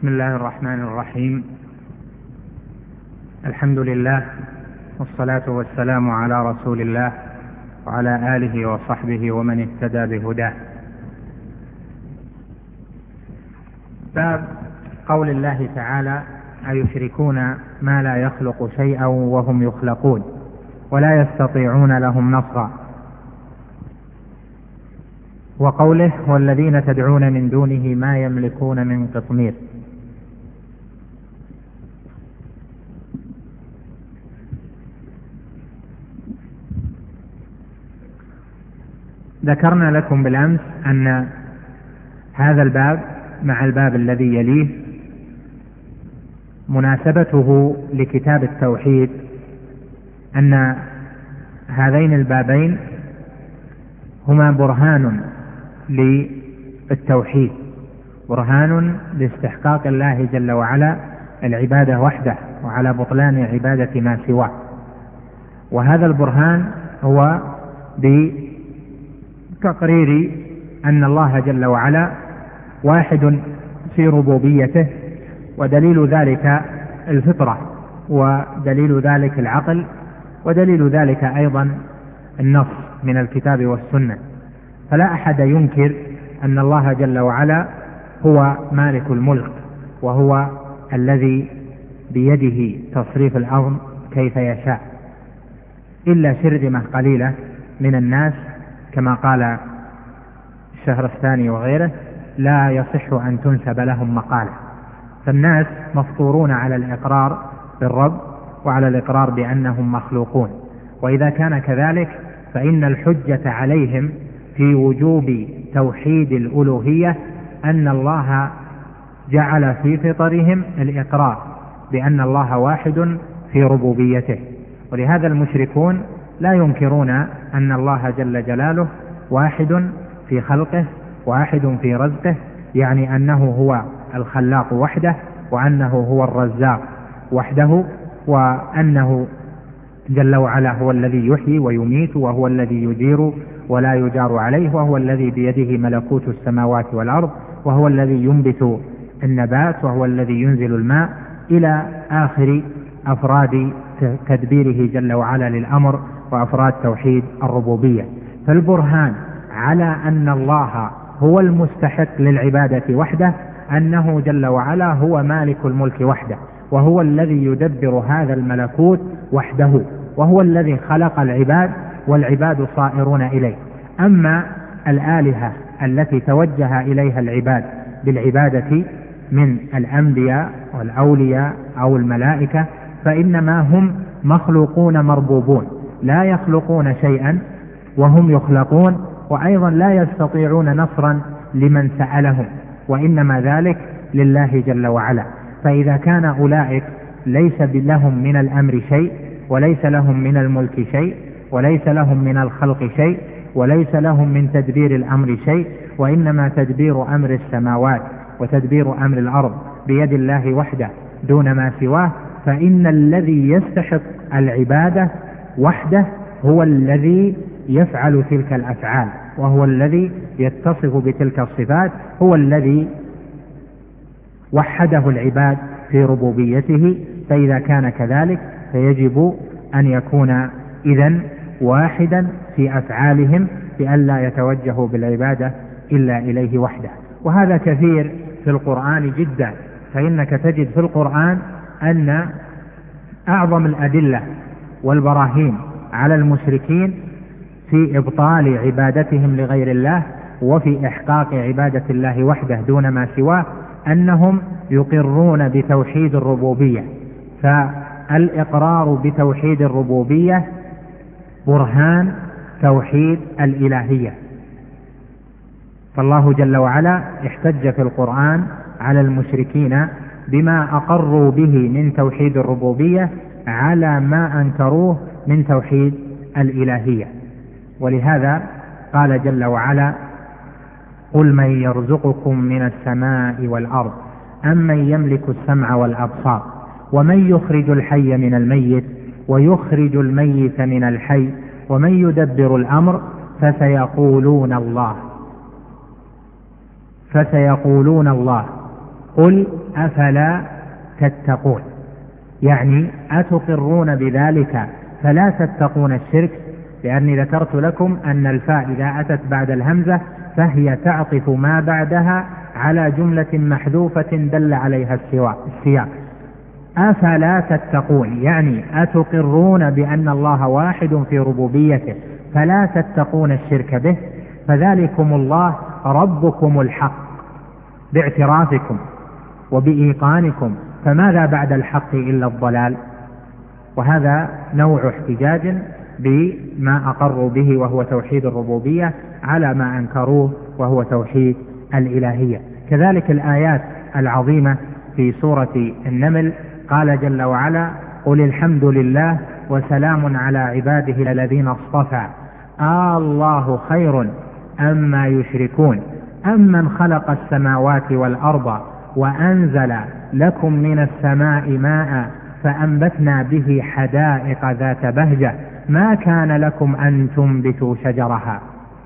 بسم الله الرحمن الرحيم. الحمد لله والصلاة والسلام على رسول الله وعلى آله وصحبه ومن اهتدى بهداه. باب قول الله تعالى: أيشركون ما لا يخلق شيئا وهم يخلقون ولا يستطيعون لهم نصرا. وقوله: والذين تدعون من دونه ما يملكون من قطمير. ذكرنا لكم بالأمس أن هذا الباب مع الباب الذي يليه مناسبته لكتاب التوحيد أن هذين البابين هما برهان للتوحيد، برهان لاستحقاق الله جل وعلا العبادة وحده وعلى بطلان عبادة ما سواه. وهذا البرهان هو بتقرير أن الله جل وعلا واحد في ربوبيته، ودليل ذلك الفطرة، ودليل ذلك العقل، ودليل ذلك أيضا النص من الكتاب والسنة. فلا أحد ينكر أن الله جل وعلا هو مالك الملك، وهو الذي بيده تصريف الأمر كيف يشاء، إلا شرذمة قليلة من الناس كما قال الشهرستاني وغيره لا يصح أن تنسب لهم مقالة. فالناس مفطورون على الإقرار بالرب وعلى الإقرار بأنهم مخلوقون، وإذا كان كذلك فإن الحجة عليهم في وجوب توحيد الألوهية أن الله جعل في فطرهم الإقرار بأن الله واحد في ربوبيته. ولهذا المشركون لا ينكرون أن الله جل جلاله واحد في خلقه، واحد في رزقه، يعني أنه هو الخلاق وحده، وأنه هو الرزاق وحده، وأنه جل وعلا هو الذي يحيي ويميت، وهو الذي يجير ولا يجار عليه، وهو الذي بيده ملكوت السماوات والأرض، وهو الذي ينبت النبات، وهو الذي ينزل الماء، إلى آخر أفراد تدبيره جل وعلا للأمر وأفراد توحيد الربوبية. فالبرهان على أن الله هو المستحق للعبادة وحده أنه جل وعلا هو مالك الملك وحده، وهو الذي يدبر هذا الملكوت وحده، وهو الذي خلق العباد والعباد صائرون إليه. أما الآلهة التي توجه إليها العباد بالعبادة من الأنبياء والأولياء أو الملائكة فإنما هم مخلوقون مربوبون، لا يخلقون شيئا وهم يخلقون، وأيضا لا يستطيعون نصرا لمن سألهم، وإنما ذلك لله جل وعلا. فإذا كان أولئك ليس لهم من الأمر شيء، وليس لهم من الملك شيء، وليس لهم من الخلق شيء، وليس لهم من تدبير الأمر شيء، وإنما تدبير أمر السماوات وتدبير أمر الأرض بيد الله وحده دون ما سواه، فإن الذي يستحق العبادة وحده هو الذي يفعل تلك الأفعال، وهو الذي يتصف بتلك الصفات، هو الذي وحده العباد في ربوبيته. فإذا كان كذلك فيجب أن يكون إذن واحدا في أفعالهم، بأن لا يتوجهوا بالعبادة إلا إليه وحده. وهذا كثير في القرآن جدا، فإنك تجد في القرآن أن أعظم الأدلة والبراهين على المشركين في إبطال عبادتهم لغير الله وفي إحقاق عبادة الله وحده دون ما سواه أنهم يقرون بتوحيد الربوبية. فالإقرار بتوحيد الربوبية برهان توحيد الإلهية. فالله جل وعلا احتج في القرآن على المشركين بما أقروا به من توحيد الربوبية على ما أنكروه من توحيد الإلهية. ولهذا قال جل وعلا: قل من يرزقكم من السماء والأرض أمن يملك السمع والأبصار ومن يخرج الحي من الميت ويخرج الميت من الحي ومن يدبر الأمر فسيقولون الله قل أفلا تتقون، يعني أتقرون بذلك فلا تتقون الشرك؟ لأني ذكرت لكم أن الفاء إذا أتت بعد الهمزة فهي تعطف ما بعدها على جملة محذوفة دل عليها السياق. أفلا تتقون يعني أتقرون بأن الله واحد في ربوبيته فلا تتقون الشرك به، فذلكم الله ربكم الحق باعترافكم وبإيقانكم، فماذا بعد الحق إلا الضلال؟ وهذا نوع احتجاج بما أقروا به وهو توحيد الربوبية على ما أنكروه وهو توحيد الإلهية. كذلك الآيات العظيمة في سورة النمل قال جل وعلا قل الحمد لله وسلام على عباده الذين اصطفى الله خير أما يشركون أمن خلق السماوات والأرض وأنزل لكم من السماء ماء فأنبتنا به حدائق ذات بهجة ما كان لكم أن تنبتوا شجرها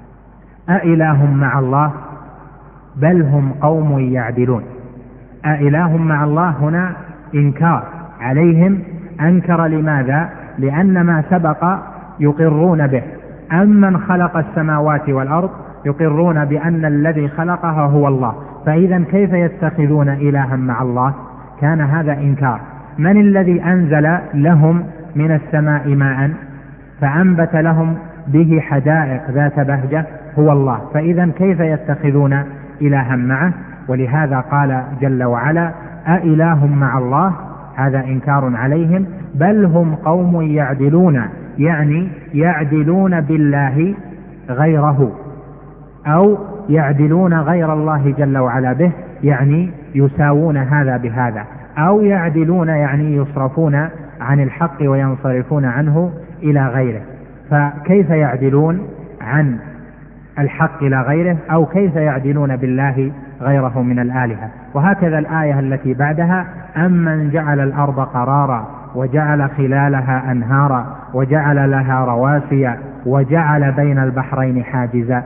أإله مع الله بل هم قوم يعدلون. أإله مع الله هنا إنكار عليهم، أنكر لماذا؟ لأن ما سبق يقرون به. أمن خلق السماوات والأرض يقرون بأن الذي خلقها هو الله، فإذا كيف يتخذون إلها مع الله؟ كان هذا إنكار. من الذي أنزل لهم من السماء ماء فأنبت لهم به حدائق ذات بهجة؟ هو الله، فإذا كيف يتخذون إلها معه؟ ولهذا قال جل وعلا أإله مع الله، هذا إنكار عليهم، بل هم قوم يعدلون، يعني يعدلون بالله غيره أو يعدلون غير الله جل وعلا به، يعني يساوون هذا بهذا، أو يعدلون يعني يصرفون عن الحق وينصرفون عنه إلى غيره. فكيف يعدلون عن الحق إلى غيره، أو كيف يعدلون بالله غيره من الآلهة؟ وهكذا الآية التي بعدها أمن جعل الأرض قرارا وجعل خلالها أنهارا وجعل لها رواسي وجعل بين البحرين حاجزا.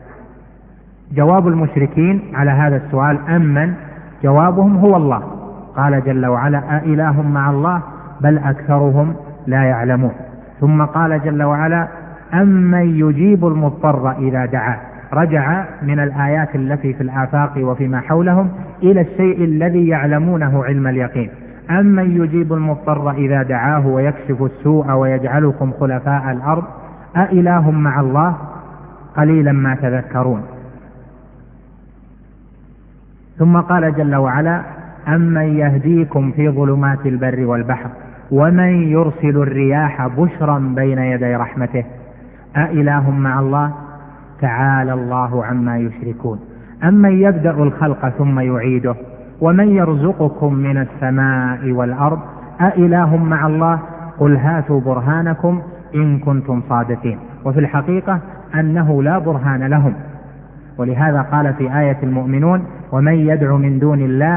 جواب المشركين على هذا السؤال أمن، جوابهم هو الله. قال جل وعلا أإله مع الله بل أكثرهم لا يعلمون. ثم قال جل وعلا أمن يجيب المضطر إذا دعاه، رجع من الآيات التي في الآفاق وفيما حولهم إلى الشيء الذي يعلمونه علم اليقين. أمن يجيب المضطر إذا دعاه ويكشف السوء ويجعلكم خلفاء الأرض أإله مع الله قليلا ما تذكرون. ثم قال جل وعلا أمن يهديكم في ظلمات البر والبحر ومن يرسل الرياح بشرا بين يدي رحمته أإله مع الله تعالى الله عما يشركون. أمن يبدأ الخلق ثم يعيده ومن يرزقكم من السماء والأرض أإله مع الله قل هاتوا برهانكم إن كنتم صادقين. وفي الحقيقة أنه لا برهان لهم، ولهذا قال في آية المؤمنون ومن يدعو من دون الله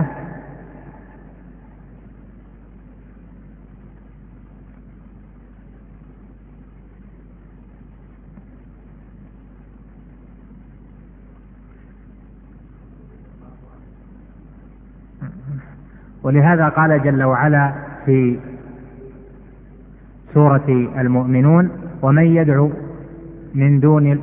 ولهذا قال جل وعلا في سورة المؤمنون ومن يدعو من دون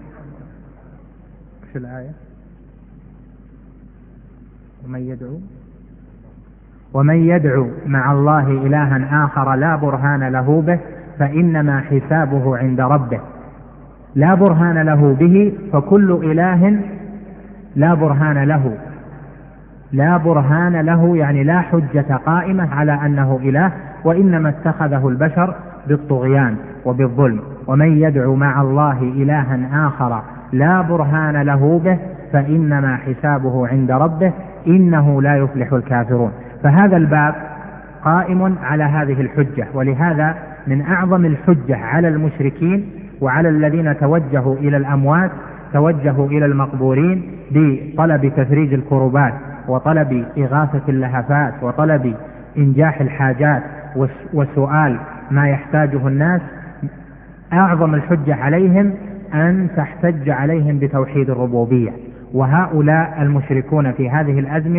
ومن يدعو مع الله إلها آخر لا برهان له به فإنما حسابه عند ربه. لا برهان له به، فكل إله لا برهان له، لا برهان له يعني لا حجة قائمة على أنه إله، وإنما اتخذه البشر بالطغيان وبالظلم. ومن يدعو مع الله إلها آخر لا برهان له به فإنما حسابه عند ربه إنه لا يفلح الكافرون. فهذا الباب قائم على هذه الحجة، ولهذا من أعظم الحجة على المشركين وعلى الذين توجهوا إلى الأموات توجهوا إلى المقبورين بطلب تفريج الكربات وطلب إغاثة اللهفات وطلب إنجاح الحاجات وسؤال ما يحتاجه الناس. أعظم الحجة عليهم أن تحتج عليهم بتوحيد الربوبية. وهؤلاء المشركون في هذه الأزمنة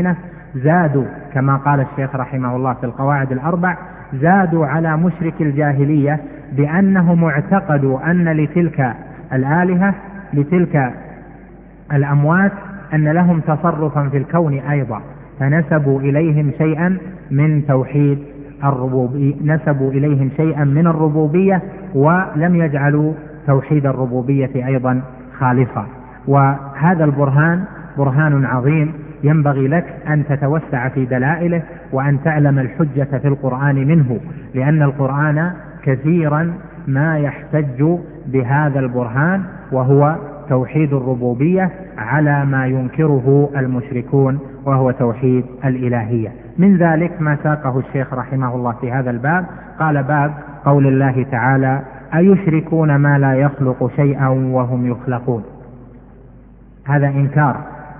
زادوا كما قال الشيخ رحمه الله في القواعد الأربع، زادوا على مشرك الجاهلية بأنهم اعتقدوا أن لتلك الآلهة لتلك الأموات أن لهم تصرفا في الكون أيضا، فنسبوا إليهم شيئا من توحيد الربوبية، نسبوا إليهم شيئا من الربوبية ولم يجعلوا توحيد الربوبية أيضا خالصا. وهذا البرهان برهان عظيم، ينبغي لك أن تتوسع في دلائله وأن تعلم الحجة في القرآن منه، لأن القرآن كثيرا ما يحتج بهذا البرهان وهو توحيد الربوبية على ما ينكره المشركون وهو توحيد الإلهية. من ذلك ما ساقه الشيخ رحمه الله في هذا الباب، قال: باب قول الله تعالى: أيشركون ما لا يخلق شيئا وهم يخلقون. هذا إنكار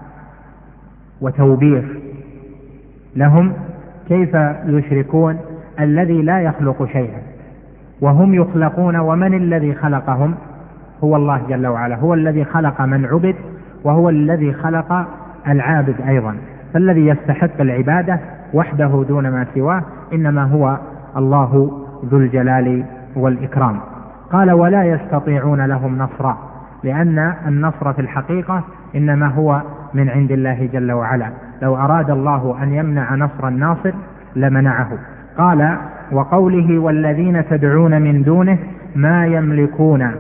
وتوبيخ لهم، كيف يشركون الذي لا يخلق شيئا وهم يخلقون؟ ومن الذي خلقهم؟ هو الله جل وعلا، هو الذي خلق من عبد وهو الذي خلق العابد أيضا، فالذي يستحق العبادة وحده دون ما سواه إنما هو الله ذو الجلال والإكرام. قال: ولا يستطيعون لهم نصرا، لأن النصر في الحقيقة إنما هو من عند الله جل وعلا، لو أراد الله أن يمنع نصر الناصر لمنعه. قال: وقوله: والذين تدعون من دونه ما يملكون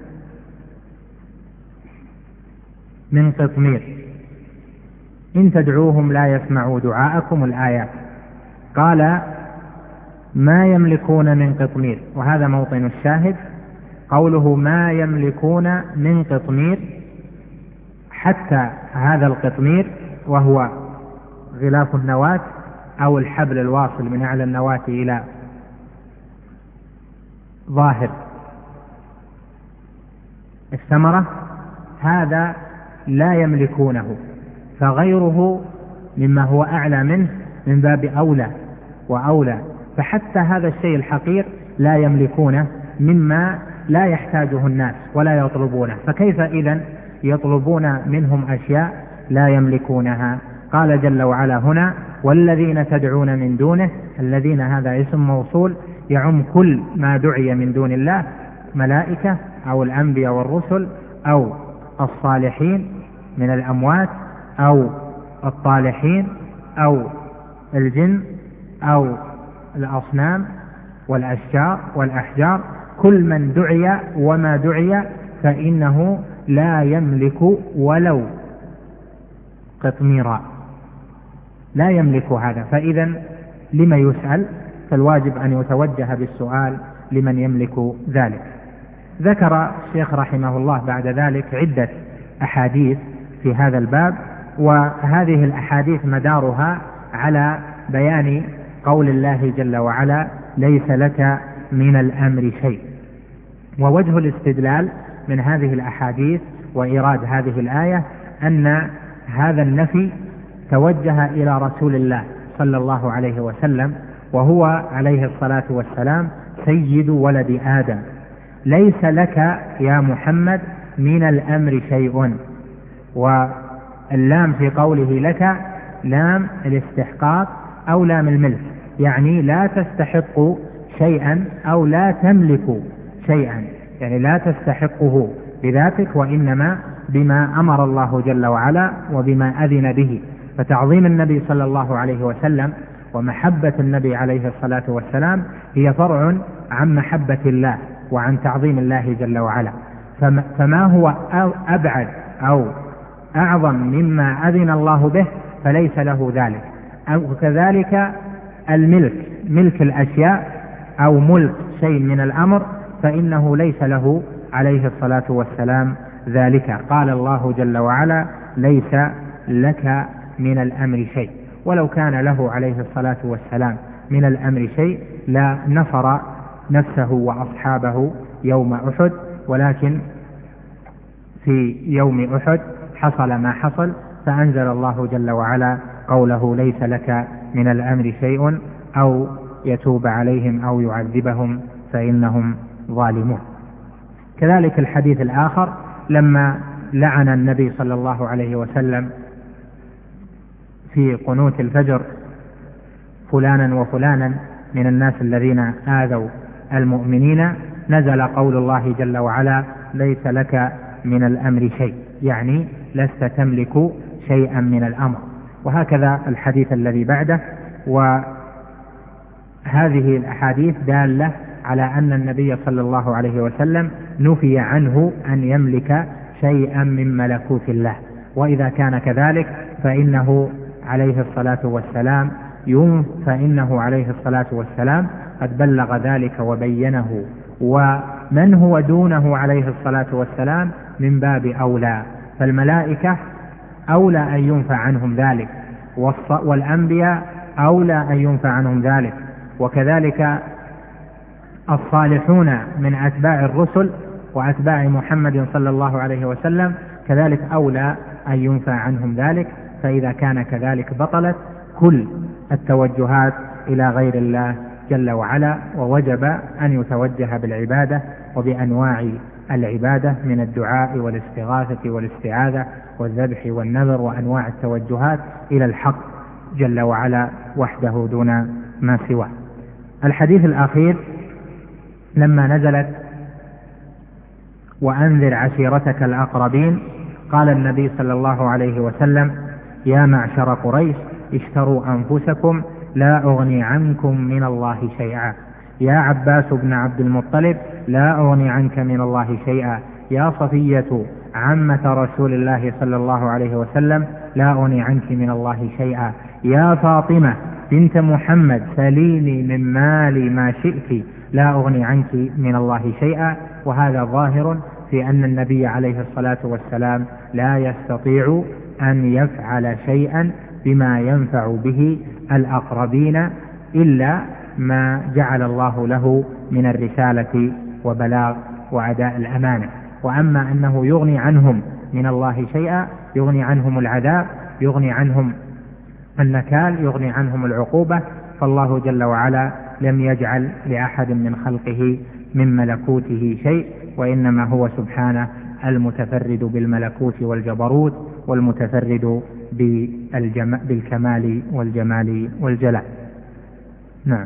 من قطمير إن تدعوهم لا يسمعوا دعاءكم، الآيات. قال: ما يملكون من قطمير، وهذا موطن الشاهد، قوله ما يملكون من قطمير، حتى هذا القطمير وهو غلاف النواة أو الحبل الواصل من أعلى النواة إلى ظاهر الثمرة، هذا لا يملكونه، فغيره مما هو أعلى منه من باب أولى وأولى. فحتى هذا الشيء الحقير لا يملكونه مما لا يحتاجه الناس ولا يطلبونه، فكيف إذن يطلبون منهم أشياء لا يملكونها؟ قال جل وعلا هنا: والذين تدعون من دونه، الذين هذا اسم موصول يعم كل ما دعي من دون الله، ملائكة أو الأنبياء والرسل أو الصالحين من الأموات أو الطالحين أو الجن أو الأصنام والأشجار والأحجار، كل من دعي وما دعي فإنه لا يملك ولو قطميرا، لا يملك هذا. فإذا لما يسأل؟ فالواجب أن يتوجه بالسؤال لمن يملك ذلك. ذكر الشيخ رحمه الله بعد ذلك عدة أحاديث في هذا الباب، وهذه الأحاديث مدارها على بيان قول الله جل وعلا: ليس لك من الأمر شيء. ووجه الاستدلال من هذه الأحاديث وإيراد هذه الآية أن هذا النفي توجه إلى رسول الله صلى الله عليه وسلم، وهو عليه الصلاة والسلام سيد ولد آدم. ليس لك يا محمد من الأمر شيء، واللام في قوله لك لام الاستحقاق أو لام الملك، يعني لا تستحق شيئا أو لا تملك شيئا، يعني لا تستحقه بذاتك، وإنما بما أمر الله جل وعلا وبما أذن به. فتعظيم النبي صلى الله عليه وسلم ومحبة النبي عليه الصلاة والسلام هي فرع عن محبة الله وعن تعظيم الله جل وعلا. فما هو أبعد أو أعظم مما أذن الله به فليس له ذلك. أو كذلك الملك، ملك الأشياء أو ملك شيء من الأمر، فإنه ليس له عليه الصلاة والسلام ذلك. قال الله جل وعلا: ليس لك من الأمر شيء. ولو كان له عليه الصلاة والسلام من الأمر شيء لا نصر نفسه وأصحابه يوم أحد، ولكن في يوم أحد حصل ما حصل، فأنزل الله جل وعلا قوله: ليس لك من الأمر شيء، أو يتوب عليهم أو يعذبهم فإنهم ظالمون. كذلك الحديث الآخر لما لعن النبي صلى الله عليه وسلم في قنوت الفجر فلانا وفلانا من الناس الذين آذوا المؤمنين، نزل قول الله جل وعلا: ليس لك من الأمر شيء، يعني لست تملك شيئا من الأمر. وهكذا الحديث الذي بعده. وهذه الأحاديث دالة على أن النبي صلى الله عليه وسلم نفي عنه أن يملك شيئا من ملكوت الله، وإذا كان كذلك فإنه عليه الصلاة والسلام قد بلغ ذلك وبينه، ومن هو دونه عليه الصلاة والسلام من باب أولى، فالملائكة أولى أن ينفع عنهم ذلك، والأنبياء أولى أن ينفع عنهم ذلك، وكذلك الصالحون من أتباع الرسل وأتباع محمد صلى الله عليه وسلم كذلك أولى أن ينفع عنهم ذلك. فإذا كان كذلك بطلت كل التوجهات إلى غير الله جل وعلا، ووجب أن يتوجه بالعبادة وبأنواع العبادة من الدعاء والاستغاثة والاستعاذة والذبح والنذر وأنواع التوجهات إلى الحق جل وعلا وحده دون ما سواه. الحديث الأخير لما نزلت: وأنذر عشيرتك الأقربين، قال النبي صلى الله عليه وسلم: يا معشر قريش اشتروا أنفسكم لا أغني عنكم من الله شيئا، يا عباس بن عبد المطلب لا أغني عنك من الله شيئا، يا صفية عمة رسول الله صلى الله عليه وسلم لا أغني عنك من الله شيئا، يا فاطمة بنت محمد سليني من مالي ما شئت لا أغني عنك من الله شيئا. وهذا ظاهر في أن النبي عليه الصلاة والسلام لا يستطيع أن يفعل شيئا بما ينفع به الأقربين إلا ما جعل الله له من الرسالة وبلاغ وأداء الأمانة. وأما أنه يغني عنهم من الله شيئا، يغني عنهم العذاب، يغني عنهم النكال، يغني عنهم العقوبة، فالله جل وعلا لم يجعل لأحد من خلقه من ملكوته شيء، وإنما هو سبحانه المتفرد بالملكوت والجبروت، والمتفرد بالكمال والجمال والجلال. نعم.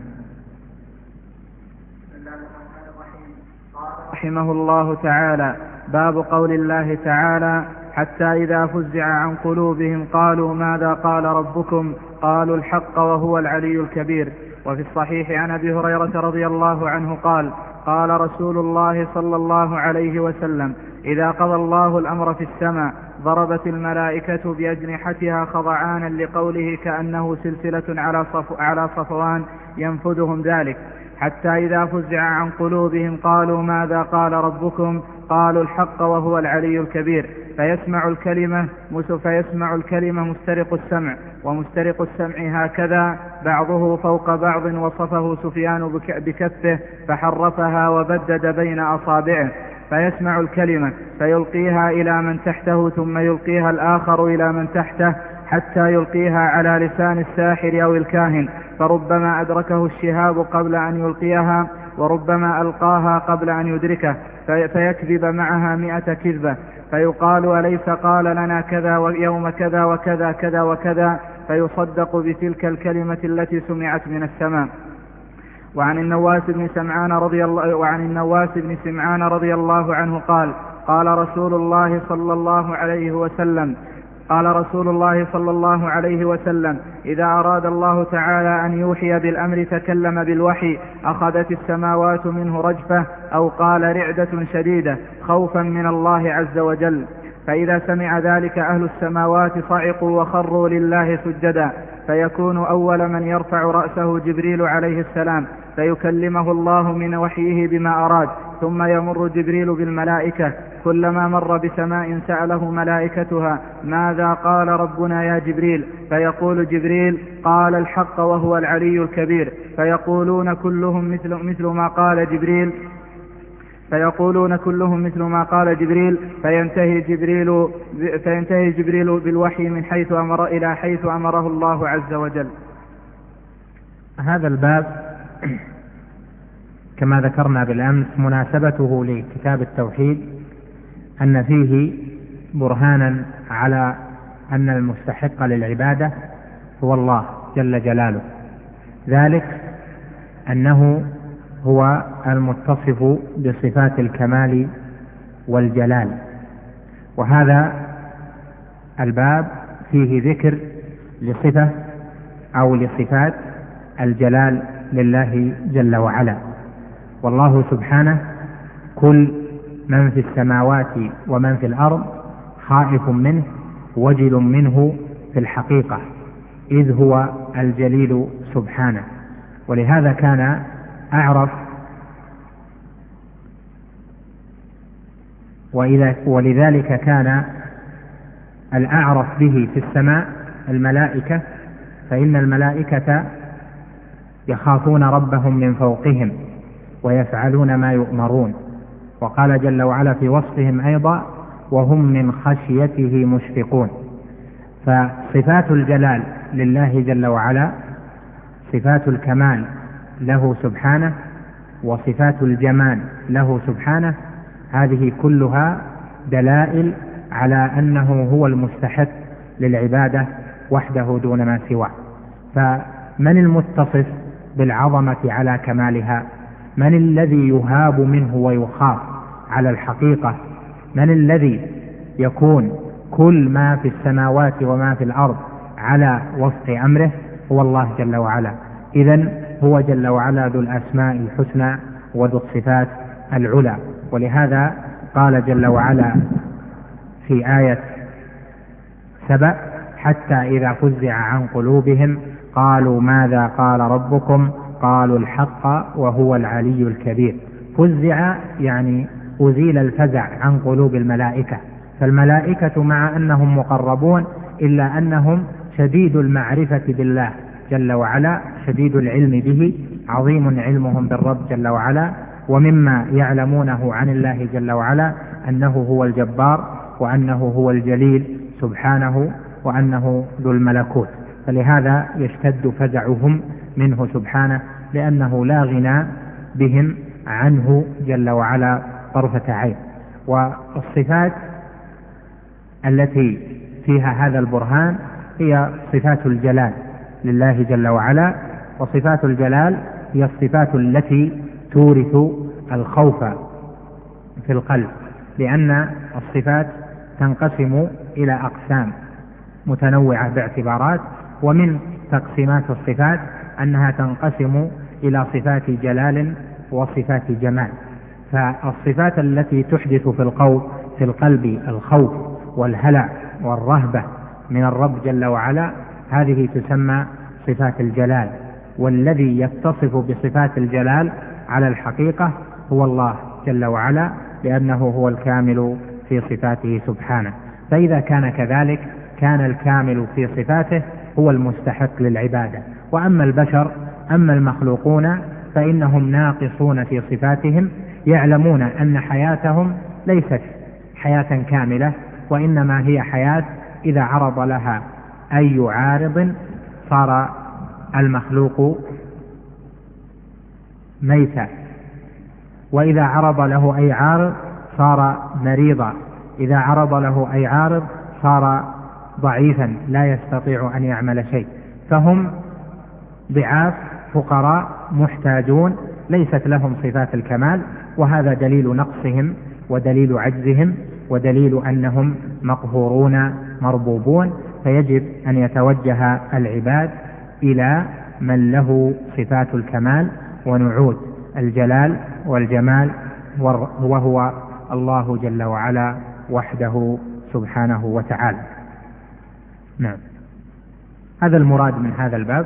رحمه الله تعالى: باب قول الله تعالى: حتى إذا فزع عن قلوبهم قالوا ماذا قال ربكم؟ قالوا الحق وهو العلي الكبير. وفي الصحيح عن أبي هريرة رضي الله عنه قال: قال رسول الله صلى الله عليه وسلم: إذا قضى الله الأمر في السماء ضربت الملائكة بأجنحتها خضعانا لقوله كأنه سلسلة على صفوان ينفذهم ذلك. حتى إذا فزع عن قلوبهم قالوا ماذا قال ربكم؟ قالوا الحق وهو العلي الكبير. فيسمع الكلمة مسترق السمع، ومسترق السمع هكذا بعضه فوق بعض، وصفه سفيان بكفه فحرفها وبدد بين أصابعه. فيسمع الكلمة فيلقيها إلى من تحته، ثم يلقيها الآخر إلى من تحته، حتى يلقيها على لسان الساحر أو الكاهن، فربما أدركه الشهاب قبل أن يلقيها، وربما ألقاها قبل أن يدركه، فيكذب معها 100 كذبة، فيقال أليس قال لنا كذا ويوم كذا وكذا كذا وكذا، فيصدق بتلك الكلمة التي سمعت من السماء. وعن النواس بن سمعان رضي الله عنه قال: قال رسول الله صلى الله عليه وسلم: إذا أراد الله تعالى أن يوحي بالأمر تكلم بالوحي، أخذت السماوات منه رجفة، أو قال رعدة شديدة، خوفا من الله عز وجل. فإذا سمع ذلك أهل السماوات صعقوا وخروا لله سجدا، فيكون أول من يرفع رأسه جبريل عليه السلام، فيكلمه الله من وحيه بما أراد، ثم يمر جبريل بالملائكة، كلما مر بسماء سأله ملائكتها ماذا قال ربنا يا جبريل؟ فيقول جبريل: قال الحق وهو العلي الكبير. فيقولون كلهم مثل ما قال جبريل، فينتهي جبريل بالوحي من حيث أمر إلى حيث أمره الله عز وجل. هذا الباب كما ذكرنا بالأمس مناسبته لكتاب التوحيد أن فيه برهانا على أن المستحق للعبادة هو الله جل جلاله، ذلك أنه هو المتصف بصفات الكمال والجلال. وهذا الباب فيه ذكر لصفة أو لصفات الجلال لله جل وعلا. والله سبحانه كل من في السماوات ومن في الأرض خائف منه وجل منه في الحقيقة، إذ هو الجليل سبحانه. ولهذا كان أعرف ولذلك كان الأعرف به في السماء الملائكة، فإن الملائكة يخافون ربهم من فوقهم ويفعلون ما يؤمرون. وقال جل وعلا في وصفهم أيضا: وهم من خشيته مشفقون. فصفات الجلال لله جل وعلا، صفات الكمال له سبحانه، وصفات الجمال له سبحانه، هذه كلها دلائل على أنه هو المستحق للعبادة وحده دون ما سواه. فمن المتصف بالعظمة على كمالها؟ من الذي يهاب منه ويخاف على الحقيقة؟ من الذي يكون كل ما في السماوات وما في الأرض على وفق أمره؟ هو الله جل وعلا. إذن هو جل وعلا ذو الأسماء الحسنى وذو الصفات العلى. ولهذا قال جل وعلا في آية 7: حتى إذا فزع عن قلوبهم قالوا ماذا قال ربكم قالوا الحق وهو العلي الكبير. فزع يعني أزيل الفزع عن قلوب الملائكة. فالملائكة مع أنهم مقربون إلا أنهم شديد المعرفة بالله جل وعلا، شديد العلم به، عظيم علمهم بالرب جل وعلا. ومما يعلمونه عن الله جل وعلا أنه هو الجبار، وأنه هو الجليل سبحانه، وأنه ذو الملكوت. فلهذا يشتد فزعهم منه سبحانه، لأنه لا غنى بهم عنه جل وعلا طرفة عين. والصفات التي فيها هذا البرهان هي صفات الجلال لله جل وعلا. وصفات الجلال هي الصفات التي تورث الخوف في القلب، لأن الصفات تنقسم إلى أقسام متنوعة باعتبارات. ومن تقسيمات الصفات أنها تنقسم إلى صفات جلال وصفات جمال. فالصفات التي تحدث في القلب الخوف والهلع والرهبة من الرب جل وعلا، هذه تسمى صفات الجلال. والذي يتصف بصفات الجلال على الحقيقة هو الله جل وعلا، لأنه هو الكامل في صفاته سبحانه. فإذا كان كذلك كان الكامل في صفاته هو المستحق للعبادة. وأما البشر، أما المخلوقون، فإنهم ناقصون في صفاتهم، يعلمون أن حياتهم ليست حياة كاملة، وإنما هي حياة إذا عرض لها أي عارض صار المخلوق ميتا، وإذا عرض له أي عارض صار مريضا، إذا عرض له أي عارض صار ضعيفا لا يستطيع أن يعمل شيء. فهم ضعاف فقراء محتاجون، ليست لهم صفات الكمال. وهذا دليل نقصهم ودليل عجزهم ودليل أنهم مقهورون مربوبون. فيجب أن يتوجه العباد إلى من له صفات الكمال ونعوت الجلال والجمال، وهو الله جل وعلا وحده سبحانه وتعالى. نعم، هذا المراد من هذا الباب،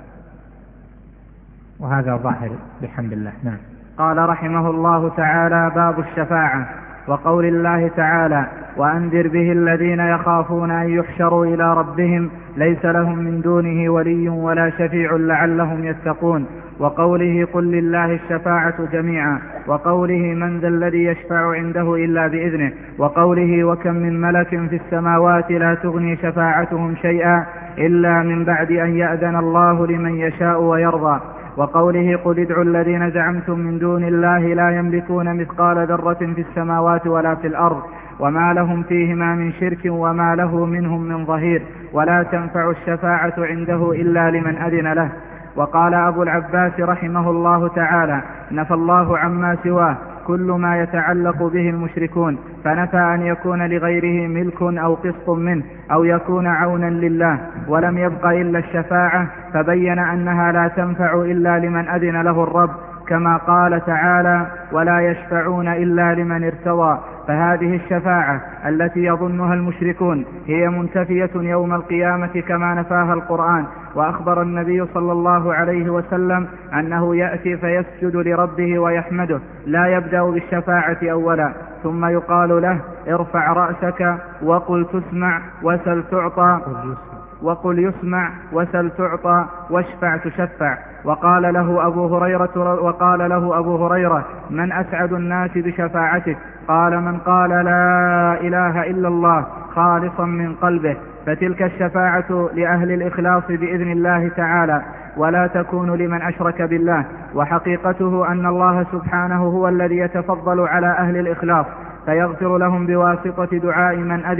وهذا ظاهر بحمد الله. نعم. قال رحمه الله تعالى: باب الشفاعة. وقول الله تعالى: وأنذر به الذين يخافون أن يحشروا إلى ربهم ليس لهم من دونه ولي ولا شفيع لعلهم يتقون. وقوله: قل لله الشفاعة جميعا. وقوله: من ذا الذي يشفع عنده إلا بإذنه. وقوله: وكم من ملك في السماوات لا تغني شفاعتهم شيئا إلا من بعد أن يأذن الله لمن يشاء ويرضى. وقوله قل ادعوا الذين زعمتم من دون الله لا يملكون مثقال ذرة في السماوات ولا في الأرض وما لهم فيهما من شرك وما له منهم من ظهير ولا تنفع الشفاعة عنده إلا لمن أذن له. وقال أبو العباس رحمه الله تعالى نفى الله عما سواه كل ما يتعلق به المشركون، فنفى أن يكون لغيره ملك أو قسط منه أو يكون عونا لله، ولم يبق إلا الشفاعة، فبين أنها لا تنفع إلا لمن أذن له الرب، كما قال تعالى ولا يشفعون إلا لمن ارتضى. فهذه الشفاعة التي يظنها المشركون هي منتفية يوم القيامة كما نفاها القرآن. وأخبر النبي صلى الله عليه وسلم أنه يأتي فيسجد لربه ويحمده، لا يبدأ بالشفاعة أولا، ثم يقال له ارفع رأسك وقل تسمع وسل تعطى وقل يسمع وسل تعطى واشفع تشفع. وقال له أبو هريرة من أسعد الناس بشفاعتك؟ قال من قال لا إله إلا الله خالصا من قلبه. فتلك الشفاعة لأهل الإخلاص بإذن الله تعالى، ولا تكون لمن أشرك بالله. وحقيقته أن الله سبحانه هو الذي يتفضل على أهل الإخلاص فيغفر لهم بواسطة دعاء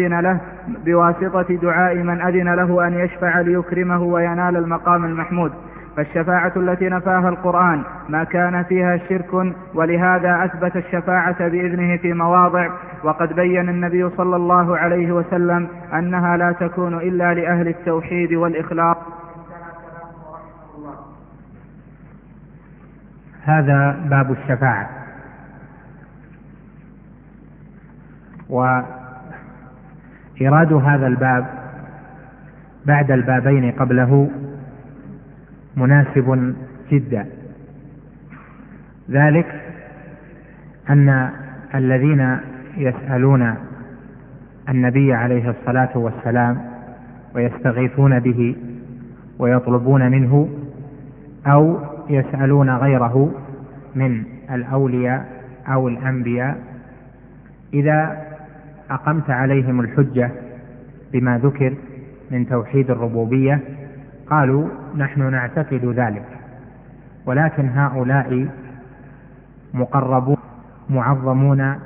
من أذن له أن يشفع ليكرمه وينال المقام المحمود. فالشفاعة التي نفاها القرآن ما كان فيها شرك، ولهذا أثبت الشفاعة بإذنه في مواضع، وقد بين النبي صلى الله عليه وسلم أنها لا تكون إلا لأهل التوحيد والإخلاص. هذا باب الشفاعة. وإراد هذا الباب بعد البابين قبله مناسب جدا، ذلك أن الذين يسألون النبي عليه الصلاة والسلام ويستغيثون به ويطلبون منه أو يسألون غيره من الأولياء أو الأنبياء، إذا أقمت عليهم الحجة بما ذكر من توحيد الربوبية قالوا نحن نعتقد ذلك، ولكن هؤلاء مقربون معظمون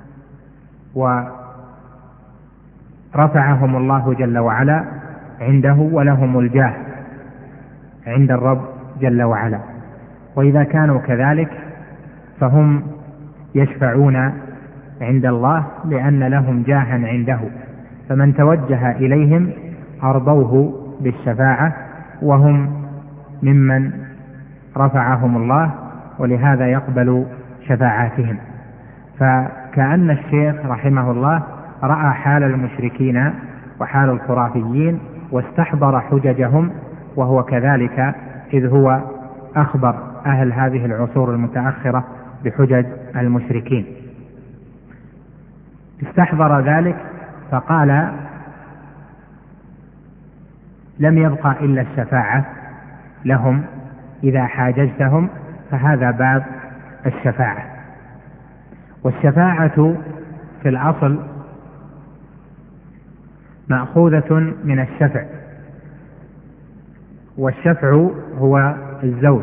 ورفعهم الله جل وعلا عنده ولهم الجاه عند الرب جل وعلا. وإذا كانوا كذلك فهم يشفعون عند الله لأن لهم جاها عنده، فمن توجه إليهم أرضوه بالشفاعة وهم ممن رفعهم الله، ولهذا يقبل شفاعاتهم. فكأن الشيخ رحمه الله رأى حال المشركين وحال الخرافيين واستحضر حججهم، وهو كذلك إذ هو أخبر أهل هذه العصور المتأخرة بحجج المشركين. استحضر ذلك فقال لم يبقى إلا الشفاعة لهم، إذا حاججتهم فهذا باب الشفاعة. والشفاعة في الأصل مأخوذة من الشفع، والشفع هو الزوج،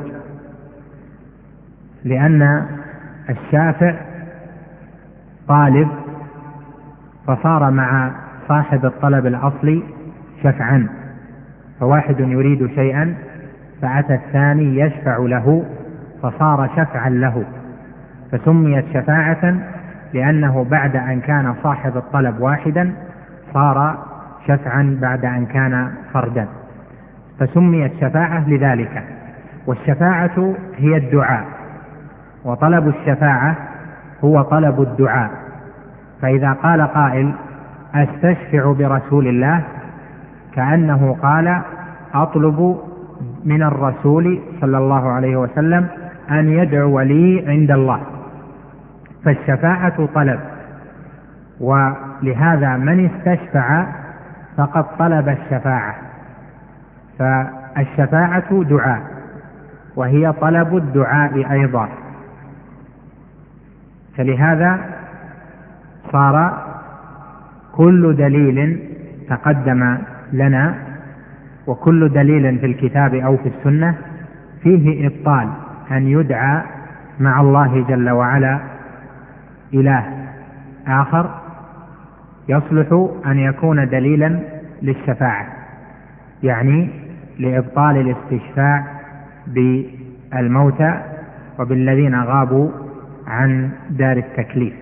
لأن الشافع طالب فصار مع صاحب الطلب الأصلي شفعا، فواحد يريد شيئا فأتى الثاني يشفع له فصار شفعا له، فسميت شفاعة لأنه بعد أن كان صاحب الطلب واحدا صار شفعا بعد أن كان فردا، فسميت شفاعة لذلك. والشفاعة هي الدعاء، وطلب الشفاعة هو طلب الدعاء. فإذا قال قائل أستشفع برسول الله كأنه قال أطلب من الرسول صلى الله عليه وسلم أن يدعو لي عند الله، فالشفاعة طلب، ولهذا من استشفع فقد طلب الشفاعة. فالشفاعة دعاء، وهي طلب الدعاء أيضا، فلهذا صار كل دليل تقدم لنا وكل دليل في الكتاب أو في السنة فيه إبطال أن يدعى مع الله جل وعلا إله آخر يصلح أن يكون دليلا للشفاعة، يعني لإبطال الاستشفاع بالموتى وبالذين غابوا عن دار التكليف،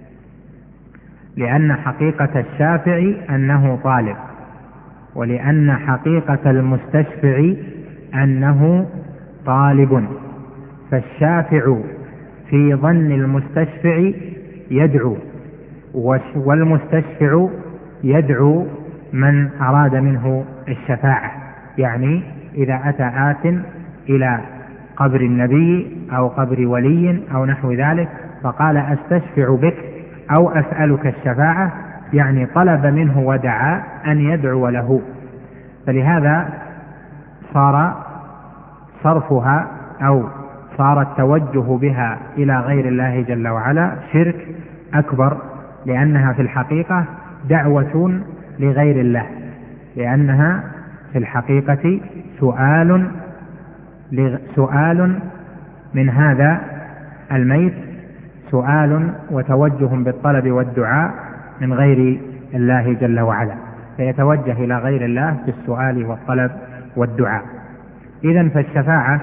لأن حقيقة الشافع أنه طالب، ولأن حقيقة المستشفع أنه طالب، فالشافع في ظن المستشفع يدعو، والمستشفع يدعو من أراد منه الشفاعة. يعني إذا أتى آت إلى قبر النبي أو قبر ولي أو نحو ذلك فقال أستشفع بك أو أسألك الشفاعة، يعني طلب منه ودعا أن يدعو له، فلهذا صار صرفها أو صار التوجه بها إلى غير الله جل وعلا شرك أكبر، لأنها في الحقيقة دعوة لغير الله، لأنها في الحقيقة سؤال من هذا الميت، سؤال وتوجه بالطلب والدعاء من غير الله جل وعلا، فيتوجه إلى غير الله بالسؤال والطلب والدعاء. إذن فالشفاعة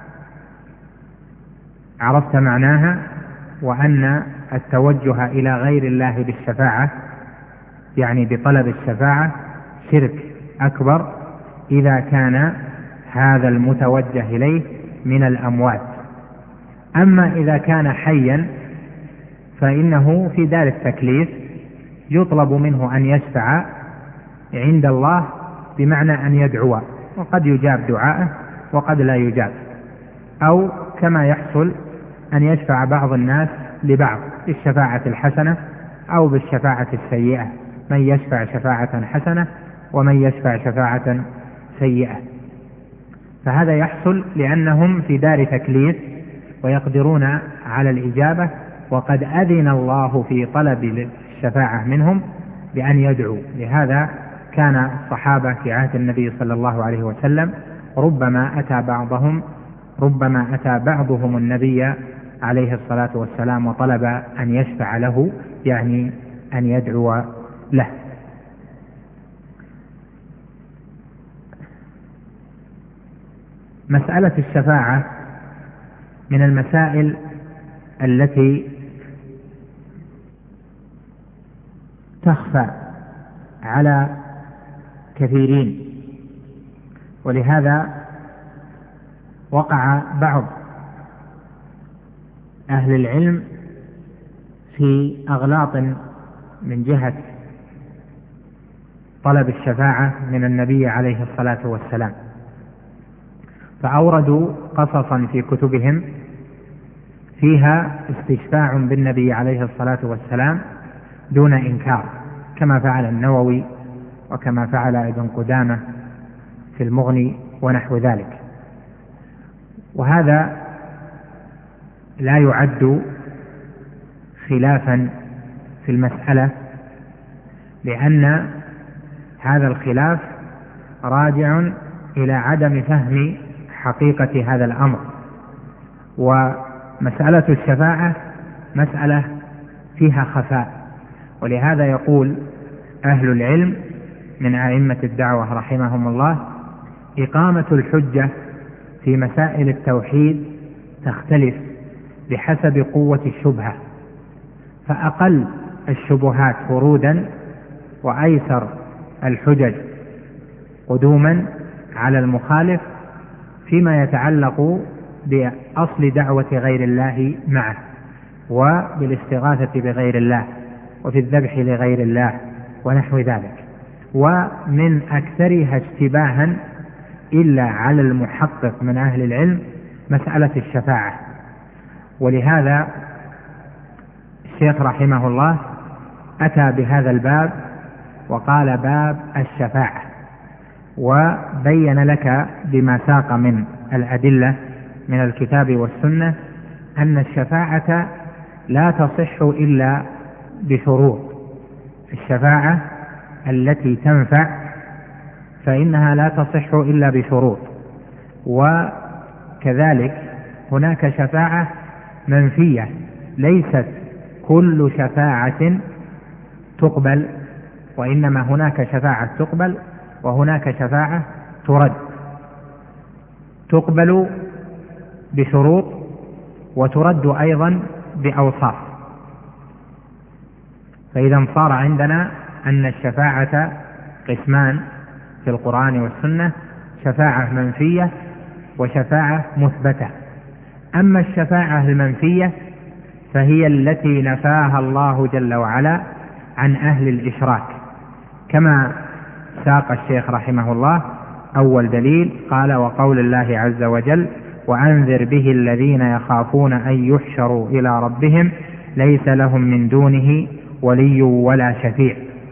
عرفت معناها، وأن التوجه إلى غير الله بالشفاعة يعني بطلب الشفاعة شرك أكبر إذا كان هذا المتوجه إليه من الأموات. أما إذا كان حيا فإنه في دار التكليف يطلب منه أن يشفع عند الله، بمعنى أن يدعو، وقد يجاب دعاءه وقد لا يجاب، أو كما يحصل أن يشفع بعض الناس لبعض بالشفاعة الحسنة أو بالشفاعة السيئة، من يشفع شفاعة حسنة ومن يشفع شفاعة سيئة، فهذا يحصل لأنهم في دار تكليف ويقدرون على الإجابة، وقد أذن الله في طلب الشفاعة منهم بأن يدعوا. لهذا كان الصحابة في عهد النبي صلى الله عليه وسلم ربما أتى بعضهم النبي عليه الصلاة والسلام وطلب أن يشفع له، يعني أن يدعو له. مسألة الشفاعة من المسائل التي تخفى على كثيرين، ولهذا وقع بعض أهل العلم في أغلاط من جهة طلب الشفاعة من النبي عليه الصلاة والسلام، فأوردوا قصصا في كتبهم فيها استشفاع بالنبي عليه الصلاة والسلام دون إنكار، كما فعل النووي وكما فعل ابن قدامة في المغني ونحو ذلك. وهذا لا يعد خلافا في المسألة، لأن هذا الخلاف راجع إلى عدم فهم حقيقة هذا الأمر، ومسألة الشفاعة مسألة فيها خفاء، ولهذا يقول أهل العلم من أئمة الدعوة رحمهم الله: إقامة الحجة في مسائل التوحيد تختلف بحسب قوة الشبهة، فأقل الشبهات ورودا وأيسر الحجج قدوما على المخالف فيما يتعلق بأصل دعوة غير الله معه، وبالاستغاثة بغير الله، وفي الذبح لغير الله ونحو ذلك. ومن أكثرها اشتباها إلا على المحقق من أهل العلم مسألة الشفاعة، ولهذا الشيخ رحمه الله أتى بهذا الباب وقال باب الشفاعة، وبين لك بما ساق من الأدلة من الكتاب والسنة أن الشفاعة لا تصح إلا بشروط. الشفاعة التي تنفع فإنها لا تصح إلا بشروط، كذلك هناك شفاعة منفية، ليست كل شفاعة تقبل، وإنما هناك شفاعة تقبل وهناك شفاعة ترد، تقبل بشروط وترد أيضا بأوصاف. فإذا صار عندنا أن الشفاعة قسمان في القرآن والسنة: شفاعة منفية وشفاعة مثبتة. أما الشفاعة المنفية فهي التي نفاها الله جل وعلا عن أهل الإشراك، كما ساق الشيخ رحمه الله أول دليل، قال: وقول الله عز وجل: وأنذر به الذين يخافون أن يحشروا إلى ربهم ليس لهم من دونه ولي ولا شفيع.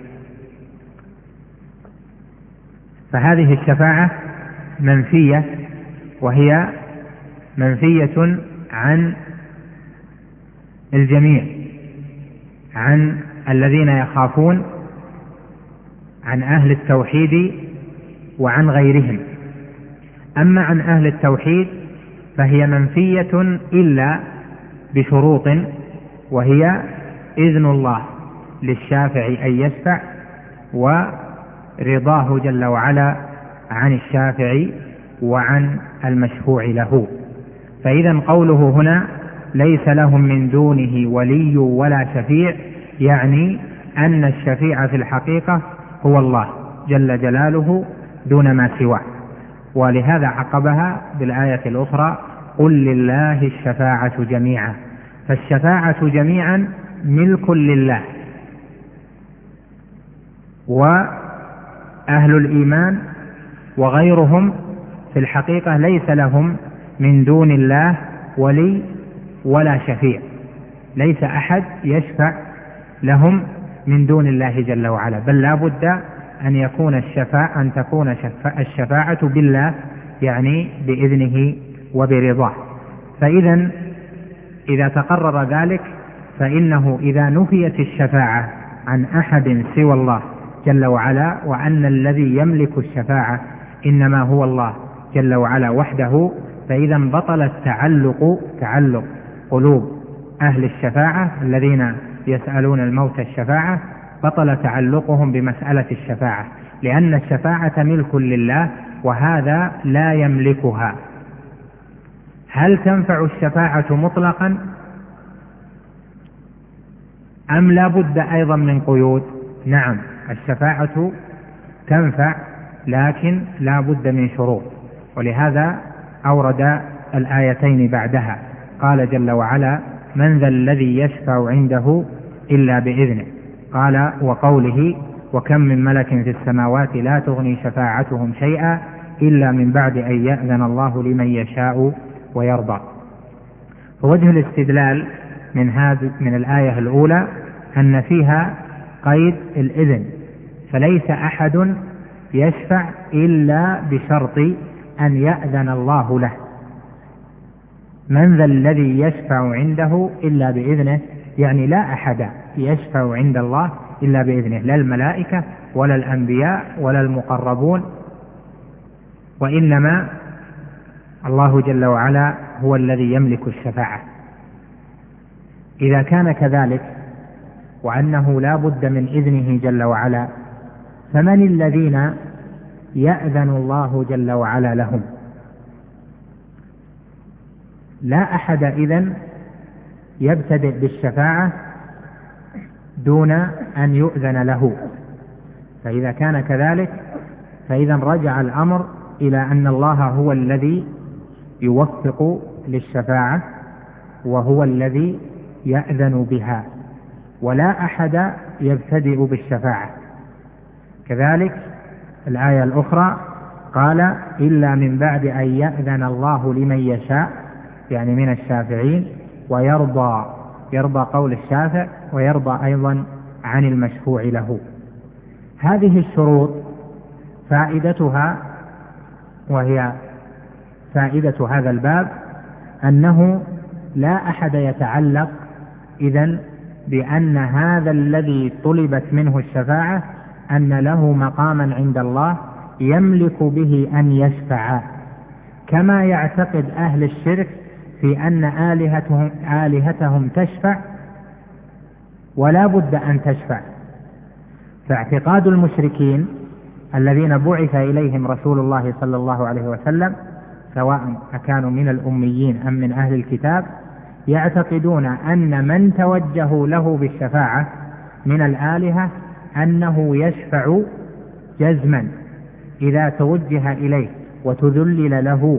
فهذه الشفاعة منفية، وهي منفية عن الجميع، عن الذين يخافون، عن أهل التوحيد وعن غيرهم. أما عن أهل التوحيد فهي منفية إلا بشروط، وهي إذن الله للشافع أن يشفع، ورضاه جل وعلا عن الشافع وعن المشفوع له. فإذا قوله هنا: ليس لهم من دونه ولي ولا شفيع، يعني أن الشفيع في الحقيقة هو الله جل جلاله دون ما سواه. ولهذا عقبها بالآية الأخرى: قل لله الشفاعة جميعا. فالشفاعة جميعا ملك لله، وأهل الإيمان وغيرهم في الحقيقة ليس لهم من دون الله ولي ولا شفيع، ليس أحد يشفع لهم من دون الله جل وعلا، بل لا بد أن تكون الشفاعة بالله، يعني بإذنه وبرضاه. فإذا إذا تقرر ذلك فإنه إذا نفيت الشفاعة عن أحد سوى الله جل وعلا، وأن الذي يملك الشفاعة إنما هو الله جل وعلا وحده، فإذا بطل تعلق قلوب أهل الشفاعة الذين يسألون الموت الشفاعة، بطل تعلقهم بمسألة الشفاعة، لأن الشفاعة ملك لله وهذا لا يملكها. هل تنفع الشفاعة مطلقا أم لا بد أيضا من قيود؟ نعم، الشفاعة تنفع لكن لا بد من شروط، ولهذا أورد الآيتين بعدها، قال جل وعلا: من ذا الذي يشفع عنده إلا بإذنه، قال: وقوله: وكم من ملك في السماوات لا تغني شفاعتهم شيئا إلا من بعد أن يأذن الله لمن يشاء ويرضى. فوجه الاستدلال من الآية الأولى أن فيها قيد الإذن، فليس أحد يشفع إلا بشرط أن يأذن الله له. من ذا الذي يشفع عنده إلا بإذنه، يعني لا أحد يشفع عند الله إلا بإذنه، لا الملائكة ولا الأنبياء ولا المقربون، وإنما الله جل وعلا هو الذي يملك الشفاعة. إذا كان كذلك وأنه لا بد من إذنه جل وعلا، فمن الذين يأذن الله جل وعلا لهم؟ لا أحد إذن يبتدئ بالشفاعة دون أن يؤذن له. فإذا كان كذلك فإذا رجع الأمر إلى أن الله هو الذي يوفق للشفاعة وهو الذي يأذن بها، ولا أحد يبتدئ بالشفاعة. كذلك الآية الأخرى قال: إلا من بعد أن يأذن الله لمن يشاء، يعني من الشافعين، ويرضى قول الشافع، ويرضى أيضا عن المشفوع له. هذه الشروط فائدتها، وهي فائدة هذا الباب، أنه لا أحد يتعلق إذن بأن هذا الذي طلبت منه الشفاعة أن له مقاما عند الله يملك به أن يشفع، كما يعتقد أهل الشرك في أن آلهتهم تشفع ولا بد أن تشفع. فاعتقاد المشركين الذين بعث إليهم رسول الله صلى الله عليه وسلم سواء أكانوا من الأميين أم من أهل الكتاب يعتقدون أن من توجهوا له بالشفاعة من الآلهة أنه يشفع جزما إذا توجه إليه وتذلل له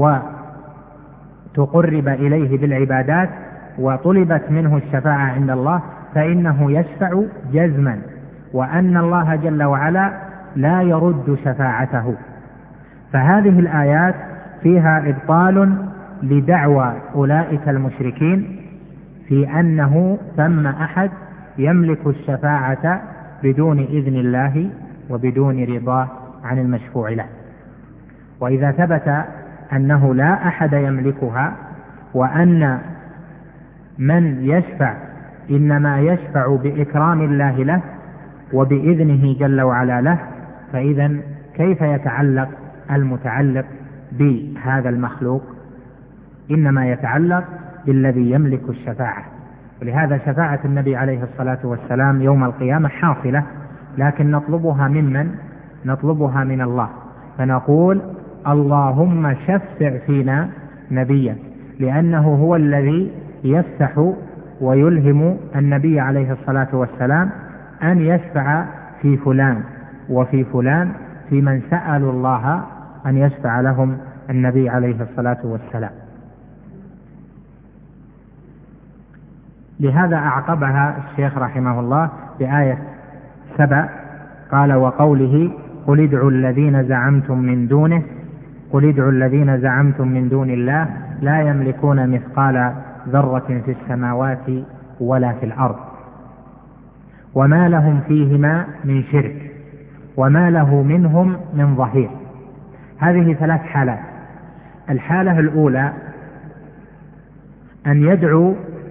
وتقرب إليه بالعبادات وطلبت منه الشفاعة عند الله فإنه يشفع جزما، وأن الله جل وعلا لا يرد شفاعته. فهذه الآيات فيها إبطال لدعوى أولئك المشركين في أنه ثم أحد يملك الشفاعة بدون إذن الله وبدون رضاه عن المشفوع له. وإذا ثبت أنه لا أحد يملكها وأن من يشفع إنما يشفع بإكرام الله له وبإذنه جل وعلا له، فإذا كيف يتعلق المتعلق بهذا المخلوق؟ إنما يتعلق بالذي يملك الشفاعة. ولهذا شفاعة النبي عليه الصلاة والسلام يوم القيامة حاصلة، لكن نطلبها ممن؟ نطلبها من الله، فنقول اللهم شفع فينا نبيا، لأنه هو الذي يفتح ويلهم النبي عليه الصلاة والسلام أن يشفع في فلان وفي فلان في من سألوا الله أن يشفع لهم النبي عليه الصلاة والسلام. لهذا أعقبها الشيخ رحمه الله بآية 7 قال وقوله قل ادعوا الذين زعمتم من دونه قل ادعوا الذين زعمتم من دون الله لا يملكون مثقال ذرة في السماوات ولا في الأرض وما لهم فيهما من شرك وما له منهم من ظهير. هذه 3 حالات. الحالة الأولى أن يدعوا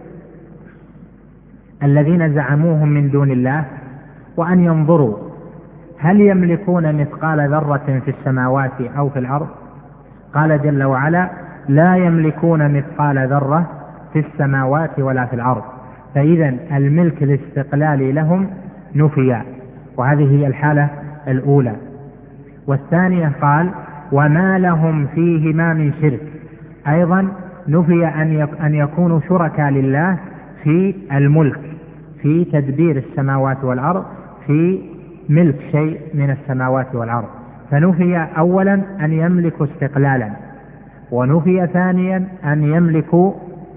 الذين زعموهم من دون الله وأن ينظروا هل يملكون مثقال ذرة في السماوات أو في الأرض. قال جل وعلا لا يملكون مثقال ذرة في السماوات ولا في الأرض، فإذا الملك الاستقلالي لهم نفي، وهذه هي الحالة الأولى. والثانية قال وما لهم فيهما من شرك، أيضا نفي أن يكونوا شركاء لله في الملك، في تدبير السماوات والأرض، في ملك شيء من السماوات والأرض. فنفي أولا أن يملكوا استقلالا، ونفي ثانيا أن يملكوا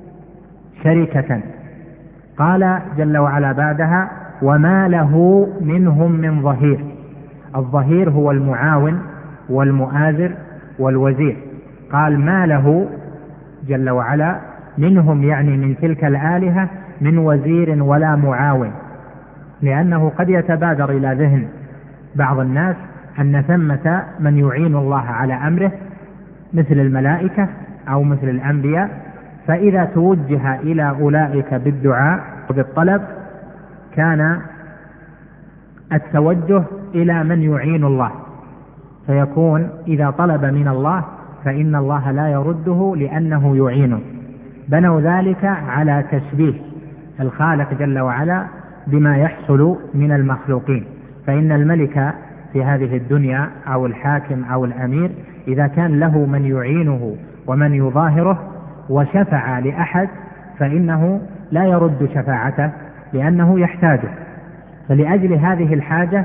شركة. قال جل وعلا بعدها وما له منهم من ظهير. الظهير هو المعاون والمؤازر والوزير. قال ما له جل وعلا منهم، يعني من تلك الآلهة، من وزير ولا معاون، لأنه قد يتبادر إلى ذهن بعض الناس أن ثمة من يعين الله على أمره مثل الملائكة أو مثل الأنبياء، فإذا توجه إلى أولئك بالدعاء وبالطلب كان التوجه إلى من يعين الله، فيكون إذا طلب من الله فإن الله لا يرده لأنه يعينه. بنوا ذلك على تشبيه الخالق جل وعلا بما يحصل من المخلوقين. فإن الملك في هذه الدنيا أو الحاكم أو الأمير إذا كان له من يعينه ومن يظاهره وشفع لأحد فإنه لا يرد شفاعته لأنه يحتاجه. فلأجل هذه الحاجة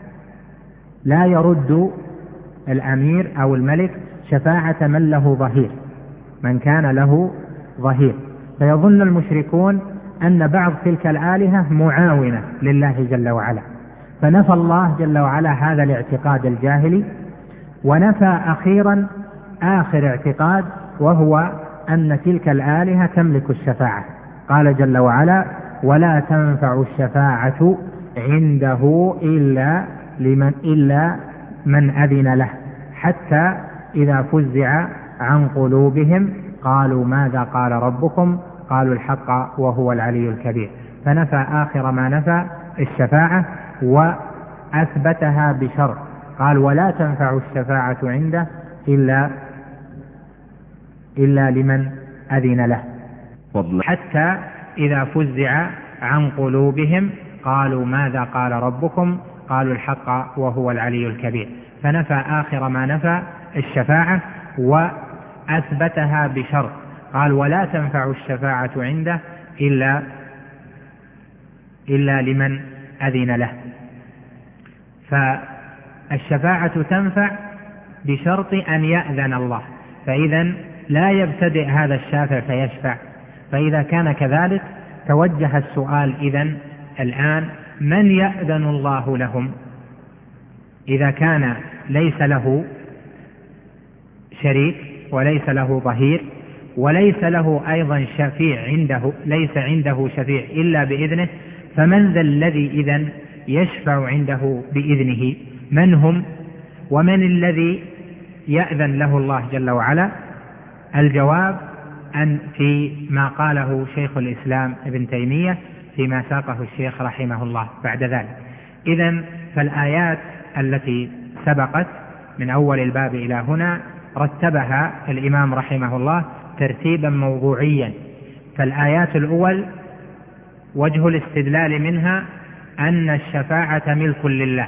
لا يرد الأمير أو الملك شفاعة من له ظهير، من كان له ظهير. فيظن المشركون أن بعض تلك الآلهة معاونة لله جل وعلا، فنفى الله جل وعلا هذا الاعتقاد الجاهلي، ونفى أخيرا آخر اعتقاد وهو أن تلك الآلهة تملك الشفاعة. قال جل وعلا ولا تنفع الشفاعة عنده إلا من أذن له حتى إذا فزع عن قلوبهم قالوا ماذا قال ربكم قالوا الحق وهو العلي الكبير. فنفى آخر ما نفى الشفاعة وأثبتها بشرط، قال ولا تنفع الشفاعة عنده إلا إلا لمن أذن له. حتى إذا فزع عن قلوبهم قالوا ماذا قال ربكم قالوا الحق وهو العلي الكبير. فنفى آخر ما نفى الشفاعة وأثبتها بشرط، قال ولا تنفع الشفاعة عنده إلا لمن أذن له. فالشفاعة تنفع بشرط أن يأذن الله، فإذا لا يبتدئ هذا الشافع فيشفع. فإذا كان كذلك توجه السؤال إذن الآن من يأذن الله لهم؟ إذا كان ليس له شريك وليس له ظهير وليس له أيضا شفيع عنده، ليس عنده شفيع إلا بإذنه، فمن ذا الذي إذن يشفع عنده بإذنه؟ من هم ومن الذي يأذن له الله جل وعلا؟ الجواب أن في ما قاله شيخ الإسلام ابن تيمية فيما ساقه الشيخ رحمه الله بعد ذلك. إذن فالآيات التي سبقت من أول الباب إلى هنا رتبها الإمام رحمه الله ترتيبا موضوعيا. فالآيات الأول وجه الاستدلال منها أن الشفاعة ملك لله،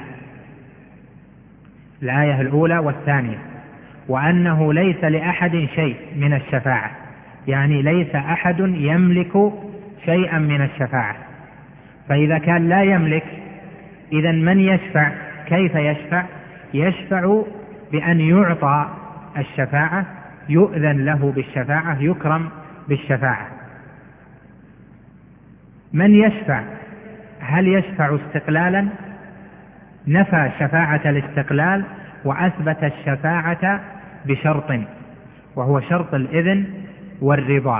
الآية الأولى والثانية، وأنه ليس لأحد شيء من الشفاعة، يعني ليس أحد يملك شيئا من الشفاعة. فإذا كان لا يملك إذن من يشفع؟ كيف يشفع؟ يشفع بأن يعطى الشفاعة، يؤذن له بالشفاعة، يكرم بالشفاعة. من يشفع؟ هل يشفع استقلالا؟ نفى شفاعة الاستقلال وأثبت الشفاعة بشرط، وهو شرط الإذن والرضا.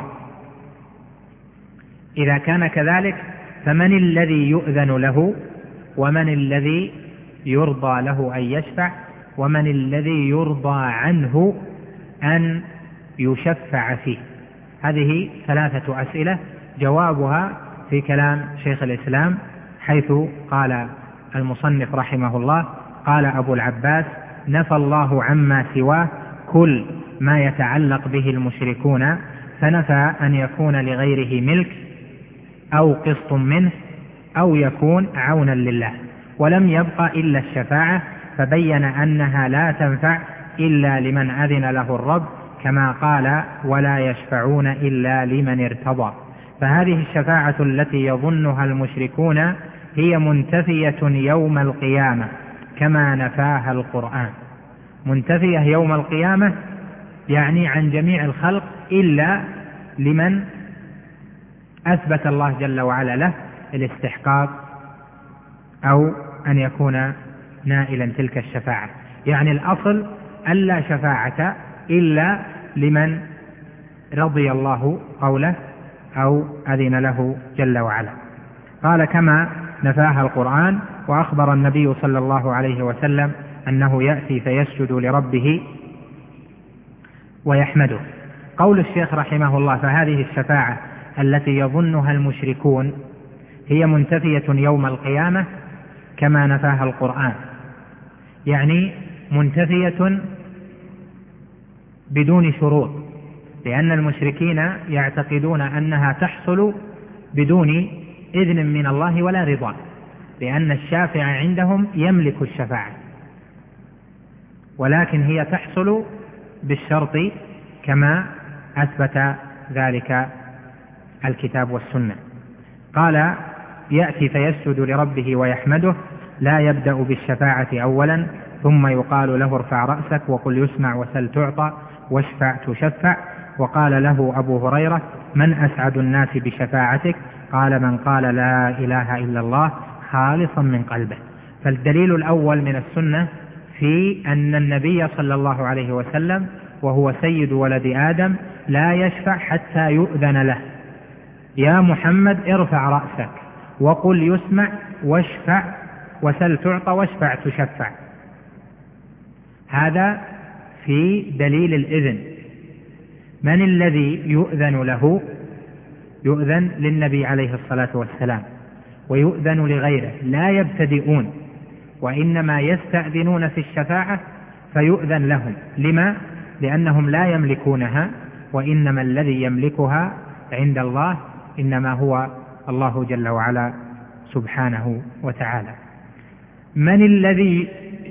إذا كان كذلك فمن الذي يؤذن له ومن الذي يرضى له أن يشفع ومن الذي يرضى عنه أن يشفع فيه؟ هذه ثلاثة أسئلة جوابها في كلام شيخ الإسلام، حيث قال المصنف رحمه الله قال أبو العباس نفى الله عما سواه كل ما يتعلق به المشركون، فنفى أن يكون لغيره ملك أو قسط منه أو يكون عونا لله، ولم يبق إلا الشفاعة، فبين أنها لا تنفع إلا لمن أذن له الرب، كما قال ولا يشفعون إلا لمن ارتضى. فهذه الشفاعة التي يظنها المشركون هي منتفية يوم القيامة كما نفاها القرآن، منتفية يوم القيامة يعني عن جميع الخلق إلا لمن أثبت الله جل وعلا له الاستحقاق أو أن يكون نائلا تلك الشفاعة. يعني الأصل ألا شفاعة إلا لمن رضي الله قوله أو أذن له جل وعلا. قال كما نفاها القرآن. وأخبر النبي صلى الله عليه وسلم أنه يأتي فيسجد لربه ويحمده. قول الشيخ رحمه الله فهذه الشفاعة التي يظنها المشركون هي منتفية يوم القيامة كما نفاها القرآن، يعني منتفية بدون شروط، لأن المشركين يعتقدون أنها تحصل بدون إذن من الله ولا رضا، لأن الشافع عندهم يملك الشفاعة، ولكن هي تحصل بالشرط كما أثبت ذلك الكتاب والسنة. قال يأتي فيسجد لربه ويحمده، لا يبدأ بالشفاعة أولا ثم يقال له ارفع رأسك وقل يسمع وسل تعطى واشفع تشفع. وقال له أبو هريرة من أسعد الناس بشفاعتك؟ قال من قال لا إله إلا الله خالصا من قلبه. فالدليل الأول من السنة في أن النبي صلى الله عليه وسلم وهو سيد ولد آدم لا يشفع حتى يؤذن له، يا محمد ارفع رأسك وقل يسمع واشفع وسل تعطى واشفع تشفع. هذا في دليل الإذن. من الذي يؤذن له؟ يؤذن للنبي عليه الصلاة والسلام، ويؤذن لغيره، لا يبتدئون وإنما يستأذنون في الشفاعة فيؤذن لهم. لما؟ لأنهم لا يملكونها وإنما الذي يملكها عند الله إنما هو الله جل وعلا سبحانه وتعالى. من الذي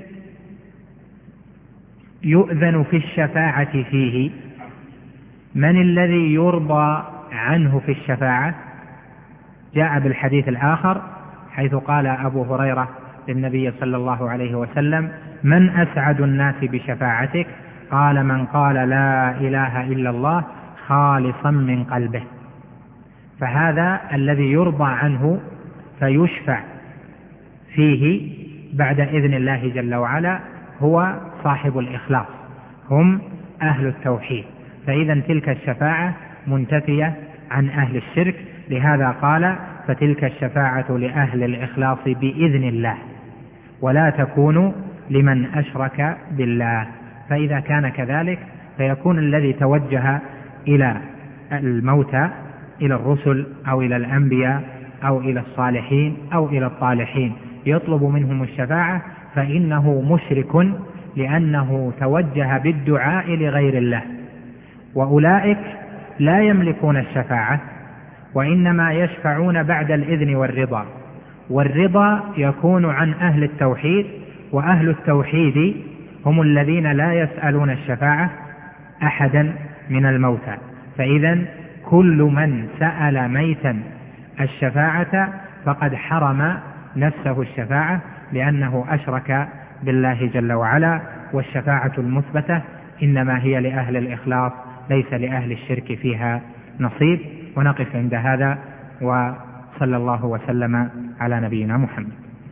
يؤذن في الشفاعة فيه؟ من الذي يرضى عنه في الشفاعة؟ جاء بالحديث الآخر حيث قال أبو هريرة للنبي صلى الله عليه وسلم: من أسعد الناس بشفاعتك؟ قال: من قال لا إله إلا الله خالصا من قلبه. فهذا الذي يرضى عنه فيشفع فيه بعد إذن الله جل وعلا هو صاحب الإخلاص، هم أهل التوحيد. فإذا تلك الشفاعة منتفية عن أهل الشرك، لهذا قال: فتلك الشفاعة لأهل الإخلاص بإذن الله ولا تكون لمن أشرك بالله. فإذا كان كذلك فيكون الذي توجه إلى الموتى، إلى الرسل أو إلى الأنبياء أو إلى الصالحين أو إلى الطالحين يطلب منهم الشفاعة فإنه مشرك، لأنه توجه بالدعاء لغير الله، وأولئك لا يملكون الشفاعة وإنما يشفعون بعد الإذن والرضا، والرضا يكون عن أهل التوحيد، وأهل التوحيد هم الذين لا يسألون الشفاعة أحدا من الموتى. فإذا كل من سأل ميتا الشفاعة فقد حرم نفسه الشفاعة، لأنه أشرك بالله جل وعلا. والشفاعة المثبتة إنما هي لأهل الإخلاص، ليس لأهل الشرك فيها نصيب. ونقف عند هذا، وصلى الله وسلم على نبينا محمد.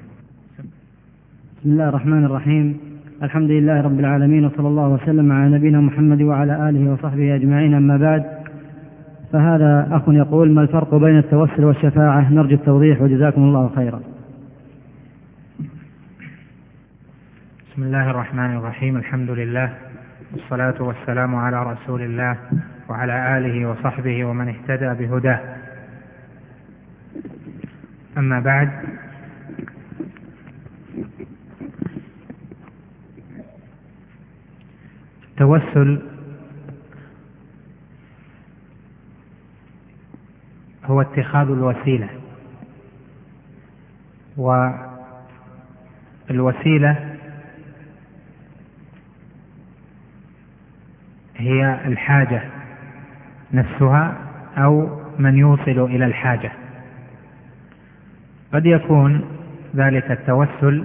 بسم الله الرحمن الرحيم. الحمد لله رب العالمين، وصلى الله وسلم على نبينا محمد وعلى آله وصحبه أجمعين. أما بعد، فهذا أخ يقول: ما الفرق بين التوسل والشفاعة؟ نرجو التوضيح وجزاكم الله خيرا. بسم الله الرحمن الرحيم. الحمد لله والصلاة والسلام على رسول الله وعلى آله وصحبه ومن اهتدى بهداه. أما بعد، التوسل هو اتخاذ الوسيلة، والوسيلة هي الحاجة نفسها أو من يوصل إلى الحاجة. قد يكون ذلك التوسل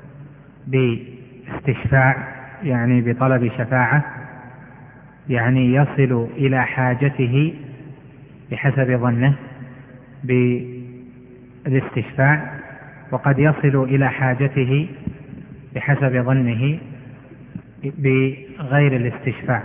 باستشفاع، يعني بطلب شفاعة، يعني يصل إلى حاجته بحسب ظنه بالاستشفاع، وقد يصل إلى حاجته بحسب ظنه بغير الاستشفاع.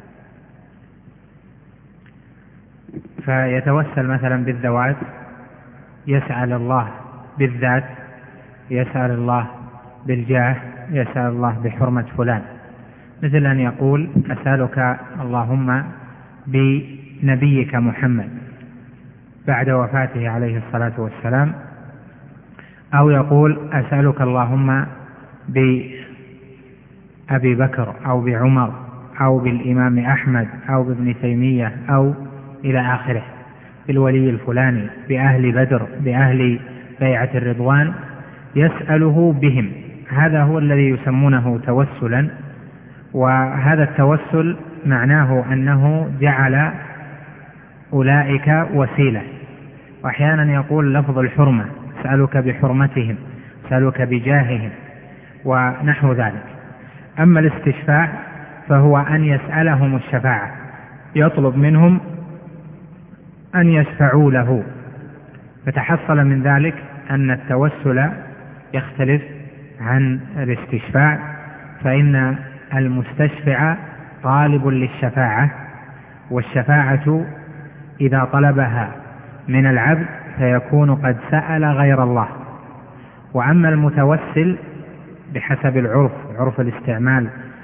فيتوسل مثلا بالذوات، يسأل الله بالذات، يسأل الله بالجاه، يسأل الله بحرمة فلان، مثل أن يقول: أسألك اللهم بنبيك محمد بعد وفاته عليه الصلاة والسلام، أو يقول: أسألك اللهم بأبي بكر أو بعمر أو بالإمام أحمد أو بابن تيمية أو إلى آخره، بالولي الفلاني، بأهل بدر، بأهل بيعة الرضوان، يسأله بهم. هذا هو الذي يسمونه توسلا. وهذا التوسل معناه أنه جعل أولئك وسيلة. وأحيانا يقول لفظ الحرمة: أسألك بحرمتهم، أسألك بجاههم، ونحو ذلك. أما الاستشفاع فهو أن يسألهم الشفاعة، يطلب منهم أن يشفعوا له. فتحصل من ذلك أن التوسل يختلف عن الاستشفاع، فإن المستشفع طالب للشفاعة، والشفاعة إذا طلبها من العبد فيكون قد سأل غير الله. وأما المتوسل بحسب العرف، عرف الاستعمال،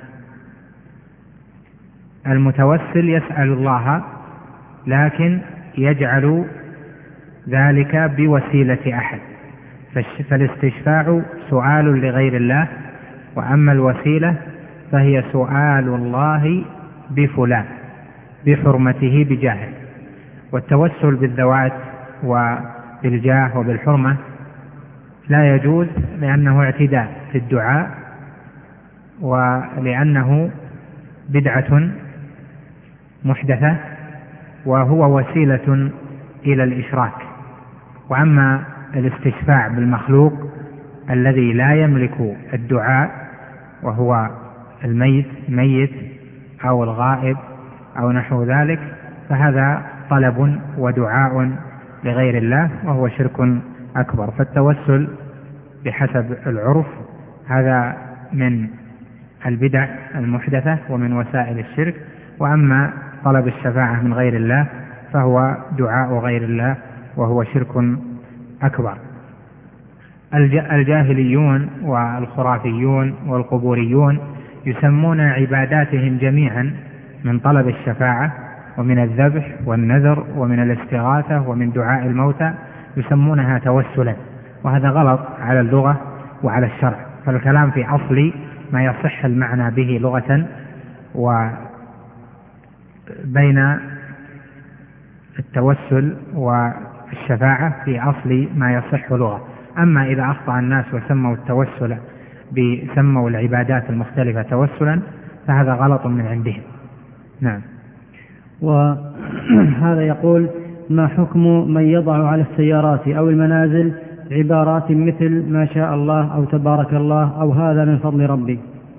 المتوسل يسأل الله لكن يجعل ذلك بوسيلة أحد، فالاستشفاع سؤال لغير الله، وأما الوسيلة فهي سؤال الله بفلان. بحرمته بجاهه. والتوسل بالذوات وبالجاه وبالحرمة لا يجوز، لأنه اعتداء في الدعاء، ولأنه بدعة محدثة، وهو وسيلة إلى الإشراك. وأما الاستشفاع بالمخلوق الذي لا يملك الدعاء، وهو الميت أو الغائب أو نحو ذلك، فهذا طلب ودعاء لغير الله، وهو شرك أكبر. فالتوسل بحسب العرف هذا من البدع المحدثة ومن وسائل الشرك. وأما طلب الشفاعة من غير الله فهو دعاء غير الله، وهو شرك أكبر. الجاهليون والخرافيون والقبوريون يسمون عباداتهم جميعا من طلب الشفاعة ومن الذبح والنذر ومن الاستغاثة ومن دعاء الموتى يسمونها توسلا، وهذا غلط على اللغة وعلى الشرع. فالكلام في أصل ما يصح المعنى به لغة، وبين التوسل والشفاعة في أصل ما يصح لغة. أما إذا أخطأ الناس وسموا التوسل سموا العبادات المختلفة توسلا فهذا غلط من عندهم. نعم. وهذا يقول: ما حكم من يضع على السيارات أو المنازل عبارات مثل ما شاء الله أو تبارك الله أو هذا من فضل ربي؟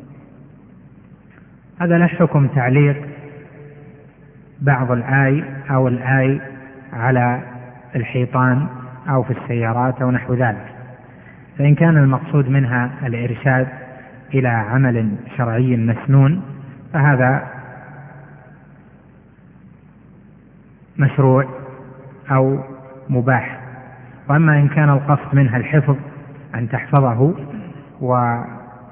هذا له حكم تعليق بعض الآي أو الآي على الحيطان أو في السيارات أو نحو ذلك. فإن كان المقصود منها الإرشاد إلى عمل شرعي مسنون فهذا مشروع أو مباح. وأما إن كان القصد منها الحفظ، أن تحفظه وأن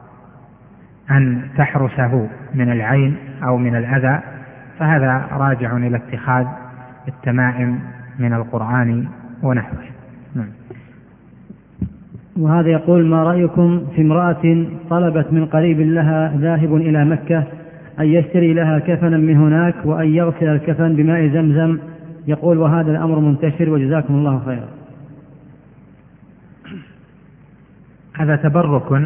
تحرسه من العين أو من الأذى، فهذا راجع إلى اتخاذ التمائم من القرآن ونحوه. وهذا يقول: ما رأيكم في امرأة طلبت من قريب لها ذاهب إلى مكة أن يشتري لها كفنا من هناك وأن يغسل الكفن بماء زمزم؟ يقول: وهذا الأمر منتشر وجزاكم الله خيرا. هذا تبرك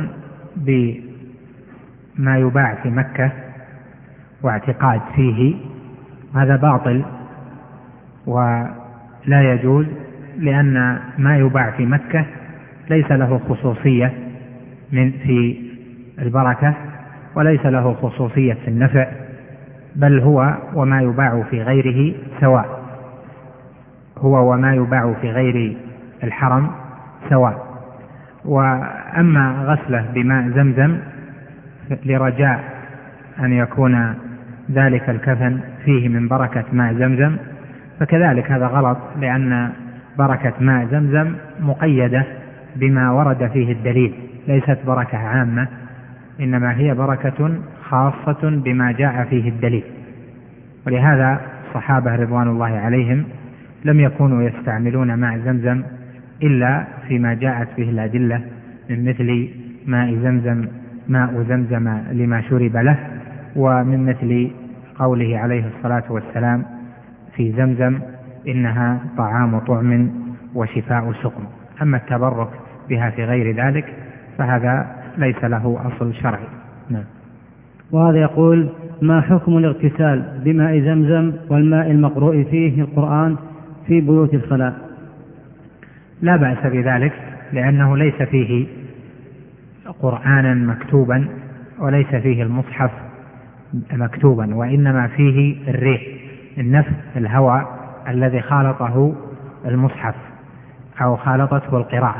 بما يباع في مكة واعتقاد فيه، هذا باطل ولا يجوز، لأن ما يباع في مكة ليس له خصوصية في البركة وليس له خصوصية في النفع، بل هو وما يباع في غيره سواء، هو وما يباع في غير الحرم سواء. وأما غسله بماء زمزم لرجاء أن يكون ذلك الكفن فيه من بركة ماء زمزم فكذلك هذا غلط، لأن بركة ماء زمزم مقيدة بما ورد فيه الدليل، ليست بركة عامة، إنما هي بركة خاصة بما جاء فيه الدليل. ولهذا الصحابة رضوان الله عليهم لم يكونوا يستعملون ماء زمزم إلا فيما جاءت به الأدلة، من مثل ماء زمزم لما شرب له، ومن مثل قوله عليه الصلاة والسلام في زمزم: إنها طعام طعم وشفاء سقم. أما التبرك بها في غير ذلك فهذا ليس له أصل شرعي. نعم. وهذا يقول: ما حكم الاغتسال بماء زمزم والماء المقروء فيه القرآن في بيوت الخلاء؟ لا بأس بذلك، لأنه ليس فيه قرآنا مكتوبا وليس فيه المصحف مكتوبا، وإنما فيه الريح، النفس، الهواء الذي خالطه المصحف أو خالطته القراءة.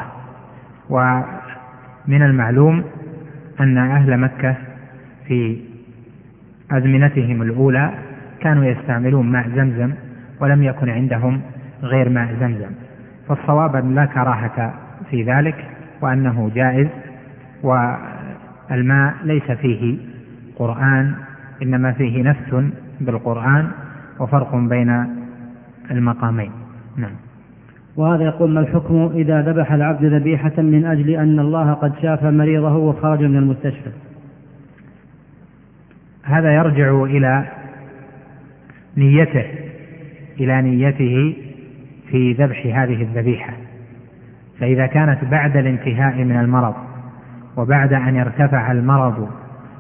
ومن المعلوم أن أهل مكة في أزمنتهم الأولى كانوا يستعملون ماء زمزم ولم يكن عندهم غير ماء زمزم، فالصواب أن لا كراهة في ذلك وأنه جائز. والماء ليس فيه قرآن، إنما فيه نفس بالقرآن، وفرق بين المقامين. نعم. وهذا يقول: ما الحكم إذا ذبح العبد ذبيحة من أجل أن الله قد شاف مريضه وخرج من المستشفى؟ هذا يرجع إلى نيته إلى نيته في ذبح هذه الذبيحة. فإذا كانت بعد الانتهاء من المرض وبعد أن ارتفع المرض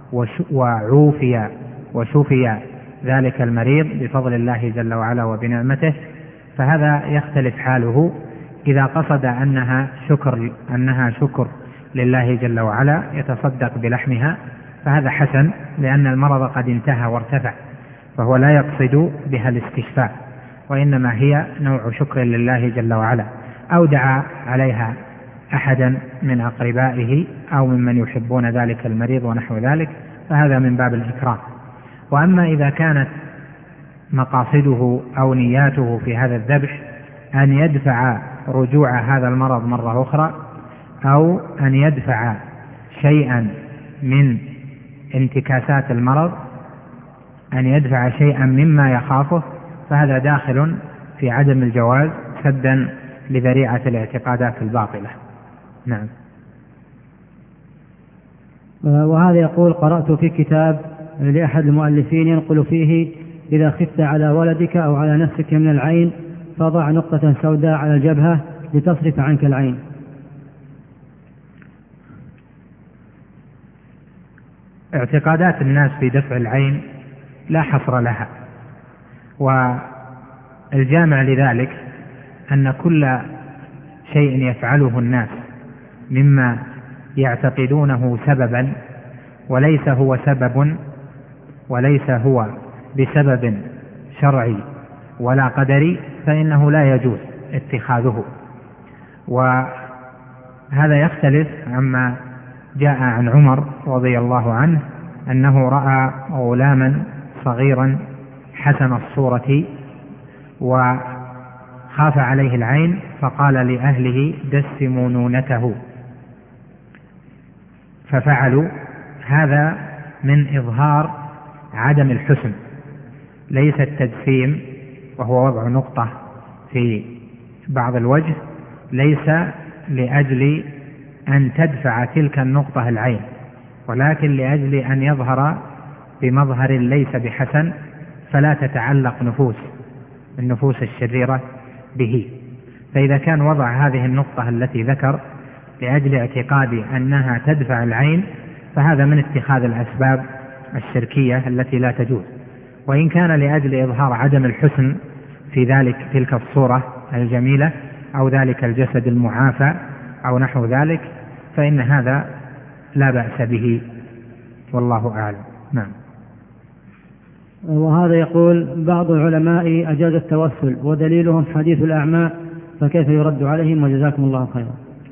وشفي ذلك المريض بفضل الله جل وعلا وبنعمته، فهذا يختلف حاله. إذا قصد أنها شكر لله جل وعلا يتصدق بلحمها فهذا حسن، لأن المرض قد انتهى وارتفع، فهو لا يقصد بها الاستشفاء، وإنما هي نوع شكر لله جل وعلا، أو دعا عليها أحدا من أقربائه أو ممن يحبون ذلك المريض ونحو ذلك، فهذا من باب الإكرام. وأما إذا كانت مقاصده أو نياته في هذا الذبح أن يدفع رجوع هذا المرض مرة أخرى، أو أن يدفع شيئا من انتكاسات المرض، أن يدفع شيئا مما يخافه، فهذا داخل في عدم الجواز سدا لذريعة الاعتقادات الباطلة. نعم. وهذا يقول: قرأت في كتاب لأحد المؤلفين ينقل فيه: إذا خفت على ولدك أو على نفسك من العين فضع نقطة سوداء على الجبهة لتصرف عنك العين. اعتقادات الناس في دفع العين لا حصر لها، والجامع لذلك أن كل شيء يفعله الناس مما يعتقدونه سببا وليس هو بسبب شرعي ولا قدري فإنه لا يجوز اتخاذه. وهذا يختلف عما جاء عن عمر رضي الله عنه أنه رأى غلاما صغيرا حسن الصورة وخاف عليه العين فقال لأهله: دسموا نونته، ففعلوا. هذا من إظهار عدم الحسن، ليس التجسيم وهو وضع نقطة في بعض الوجه، ليس لأجل أن تدفع تلك النقطة العين، ولكن لأجل أن يظهر بمظهر ليس بحسن، فلا تتعلق النفوس الشريرة به. فإذا كان وضع هذه النقطة التي ذكر لأجل اعتقاد أنها تدفع العين فهذا من اتخاذ الأسباب الشركية التي لا تجوز. وإن كان لأجل إظهار عدم الحسن في تلك الصورة الجميلة أو ذلك الجسد المعافى أو نحو ذلك فإن هذا لا بأس به، والله أعلم. نعم. وهذا يقول: بعض العلماء أجاز التوسل ودليلهم حديث الأعمى، فكيف يرد عليهم؟ وجزاكم الله خيرا.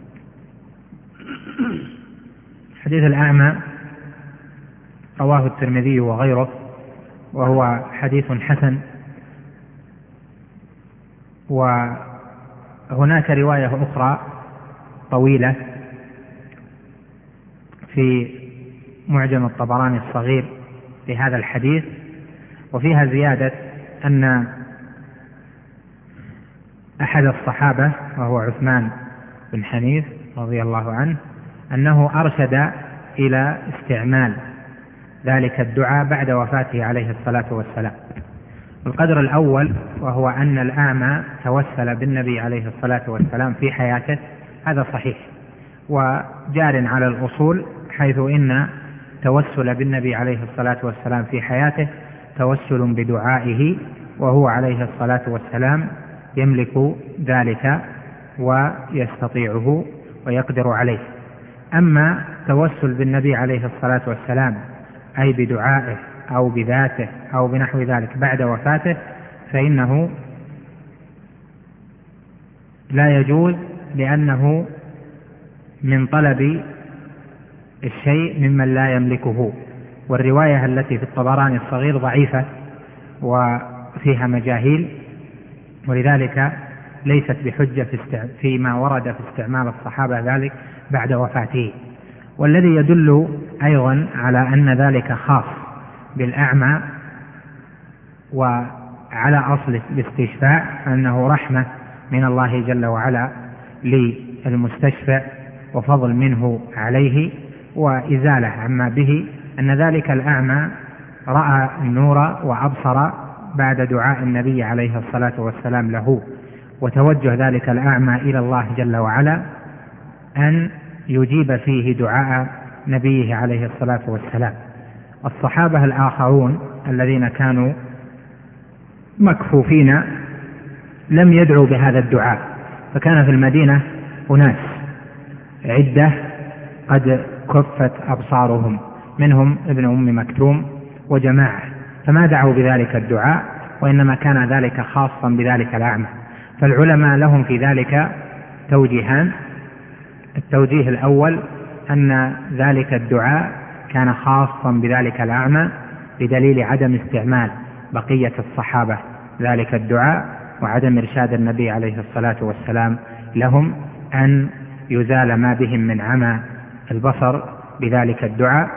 حديث الأعمى رواه الترمذي وغيره، وهو حديث حسن. وهناك رواية أخرى طويلة في معجم الطبراني الصغير لهذا الحديث، وفيها زيادة أن أحد الصحابة وهو عثمان بن حنيف رضي الله عنه أنه أرشد إلى استعمال ذلك الدعاء بعد وفاته عليه الصلاة والسلام. القدر الأول وهو أن الأعمى توسل بالنبي عليه الصلاة والسلام في حياته، هذا صحيح وجار على الأصول، حيث إن توسل بالنبي عليه الصلاة والسلام في حياته توسل بدعائه، وهو عليه الصلاة والسلام يملك ذلك ويستطيعه ويقدر عليه. أما توسل بالنبي عليه الصلاة والسلام أي بدعائه أو بذاته أو بنحو ذلك بعد وفاته فإنه لا يجوز، لأنه من طلب الشيء ممن لا يملكه. والرواية التي في الطبراني الصغير ضعيفة وفيها مجاهيل، ولذلك ليست بحجة فيما ورد في استعمال الصحابة ذلك بعد وفاته. والذي يدل أيضا على أن ذلك خاص بالأعمى وعلى أصل الاستشفاء أنه رحمة من الله جل وعلا للمستشفى وفضل منه عليه وإزالة عما به، أن ذلك الأعمى رأى النور وأبصر بعد دعاء النبي عليه الصلاة والسلام له وتوجه ذلك الأعمى إلى الله جل وعلا أن يجيب فيه دعاء نبيه عليه الصلاة والسلام. الصحابة الآخرون الذين كانوا مكفوفين لم يدعوا بهذا الدعاء، فكان في المدينة أناس عدة قد كفت أبصارهم، منهم ابن أم مكتوم وجماعة، فما دعوا بذلك الدعاء، وإنما كان ذلك خاصا بذلك الأعمى. فالعلماء لهم في ذلك توجيهان: التوجيه الأول أن ذلك الدعاء كان خاصا بذلك الأعمى بدليل عدم استعمال بقية الصحابة ذلك الدعاء، وعدم إرشاد النبي عليه الصلاة والسلام لهم أن يزال ما بهم من عمى البصر بذلك الدعاء.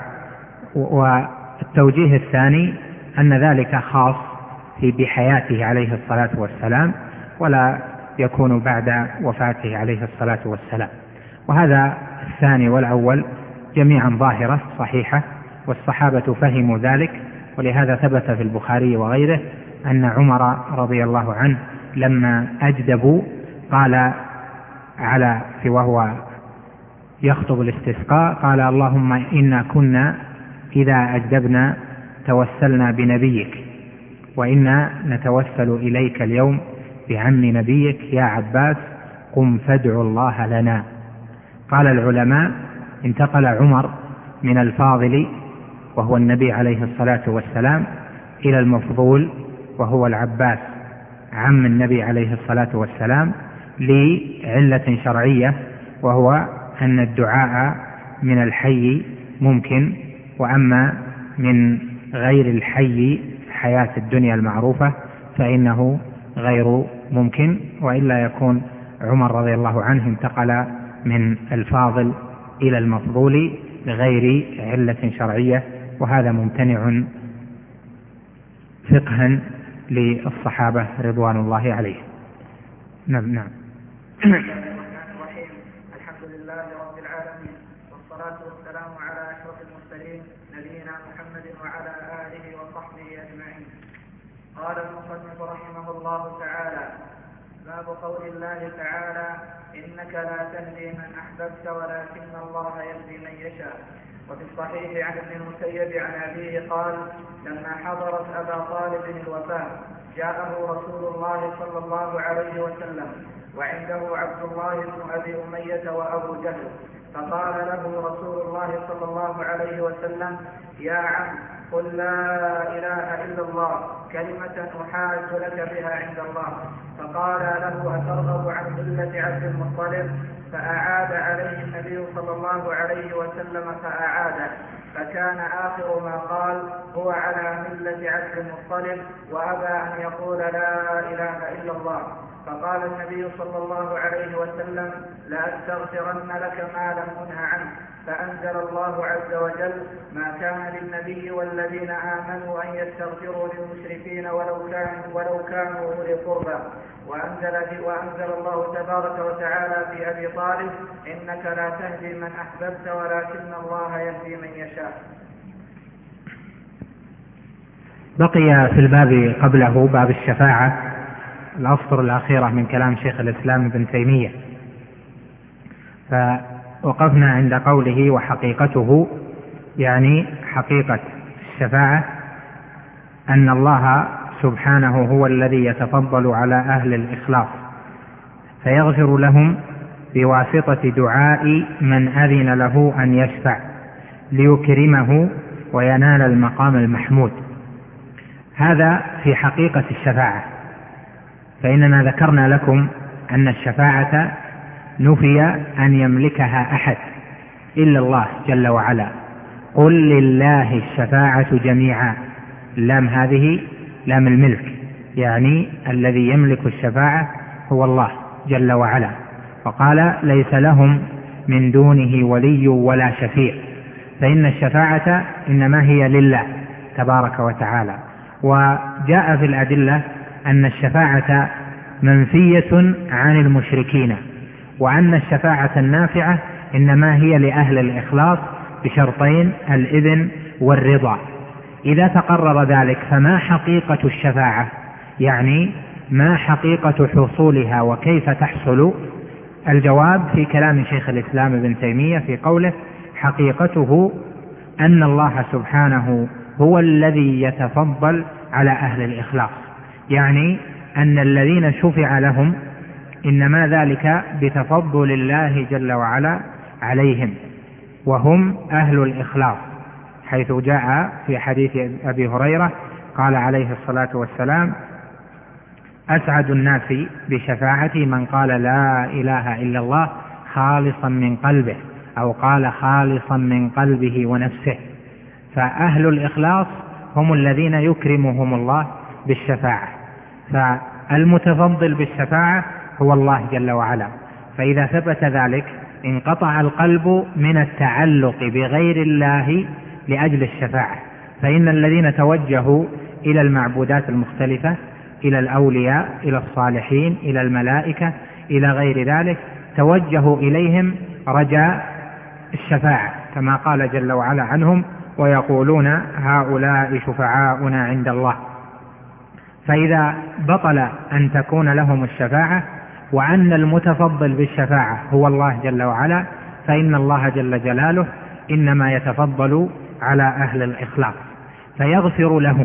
والتوجيه الثاني أن ذلك خاص بحياته عليه الصلاة والسلام، ولا يكون بعد وفاته عليه الصلاة والسلام. وهذا الثاني والأول جميعا ظاهرة صحيحة، والصحابة فهموا ذلك، ولهذا ثبت في البخاري وغيره أن عمر رضي الله عنه لما أجدبوا قال وهو يخطب الاستسقاء قال: اللهم إنا كنا إذا أجدبنا توسلنا بنبيك، وإنا نتوسل إليك اليوم بعم نبيك يا عباس، قم فادع الله لنا. قال العلماء: انتقل عمر من الفاضل وهو النبي عليه الصلاة والسلام إلى المفضول وهو العباس عم النبي عليه الصلاة والسلام لعلة شرعية، وهو أن الدعاء من الحي ممكن، وأما من غير الحي حياة الدنيا المعروفة فإنه غير ممكن، وإلا يكون عمر رضي الله عنه انتقل من الفاضل إلى المفضول لغير علة شرعية، وهذا ممتنع فقها للصحابة رضوان الله عليهم. نعم. الحمد لله رب العالمين، والصلاة والسلام على أشرف المرسلين نبينا محمد وعلى آله وصحبه أجمعين. قال المصنف رحمه الله تعالى: باب قول الله تعالى: إنك لا تهدي من أحببت ولكن الله يهدي من يشاء. وفي الصحيح عن ابن المسيب عن أبيه قال: لما حضرت أبا طالب الوفاة جاءه رسول الله صلى الله عليه وسلم وعنده عبد الله بن أبي أمية وأبو جهل، فقال له رسول الله صلى الله عليه وسلم: يا عم، قل لا إله إلا الله كلمة أحاج لك بها عند الله. فقال له: أترغب عن ملة عبد المطلب؟ فأعاد عليه النبي صلى الله عليه وسلم فأعاده، فكان آخر ما قال: هو على ملة عبد المطلب، وأبى أن يقول لا إله إلا الله. فقال النبي صلى الله عليه وسلم: لأستغفرن لك ما لم أنه عنه. فأنزل الله عز وجل: ما كان للنبي والذين آمنوا أن يستغفروا للمشركين ولو كانوا أولي قربى. وأنزل الله تبارك وتعالى في أبي طالب: إنك لا تهدي من أحببت ولكن الله يهدي من يشاء. بقي في الباب قبله باب الشفاعة الأسطر الأخيرة من كلام شيخ الإسلام ابن تيمية، فوقفنا عند قوله: وحقيقته، يعني حقيقة الشفاعة أن الله سبحانه هو الذي يتفضل على أهل الإخلاص فيغفر لهم بواسطة دعاء من أذن له أن يشفع ليكرمه وينال المقام المحمود. هذا في حقيقة الشفاعة. فإننا ذكرنا لكم أن الشفاعة نفي أن يملكها أحد إلا الله جل وعلا. قل لله الشفاعة جميعا، لام هذه لام الملك، يعني الذي يملك الشفاعة هو الله جل وعلا. وقال: ليس لهم من دونه ولي ولا شفيع. فإن الشفاعة إنما هي لله تبارك وتعالى. وجاء في الأدلة أن الشفاعة منفية عن المشركين، وأن الشفاعة النافعة إنما هي لأهل الإخلاص بشرطين: الإذن والرضا. إذا تقرر ذلك فما حقيقة الشفاعة؟ يعني ما حقيقة حصولها وكيف تحصل؟ الجواب في كلام شيخ الإسلام ابن تيمية في قوله: حقيقته أن الله سبحانه هو الذي يتفضل على أهل الإخلاص، يعني أن الذين شفع لهم إنما ذلك بتفضل الله جل وعلا عليهم، وهم أهل الإخلاص، حيث جاء في حديث أبي هريرة قال عليه الصلاة والسلام: أسعد الناس بشفاعتي من قال لا إله إلا الله خالصا من قلبه، أو قال خالصا من قلبه ونفسه. فأهل الإخلاص هم الذين يكرمهم الله بالشفاعة، فالمتفضل بالشفاعة هو الله جل وعلا. فإذا ثبت ذلك انقطع القلب من التعلق بغير الله لأجل الشفاعة. فإن الذين توجهوا إلى المعبودات المختلفة، إلى الأولياء، إلى الصالحين، إلى الملائكة، إلى غير ذلك، توجهوا إليهم رجاء الشفاعة، كما قال جل وعلا عنهم: ويقولون هؤلاء شفعاؤنا عند الله. فإذا بطل أن تكون لهم الشفاعة وأن المتفضل بالشفاعة هو الله جل وعلا، فإن الله جل جلاله إنما يتفضل على أهل الإخلاص، فيغفر لهم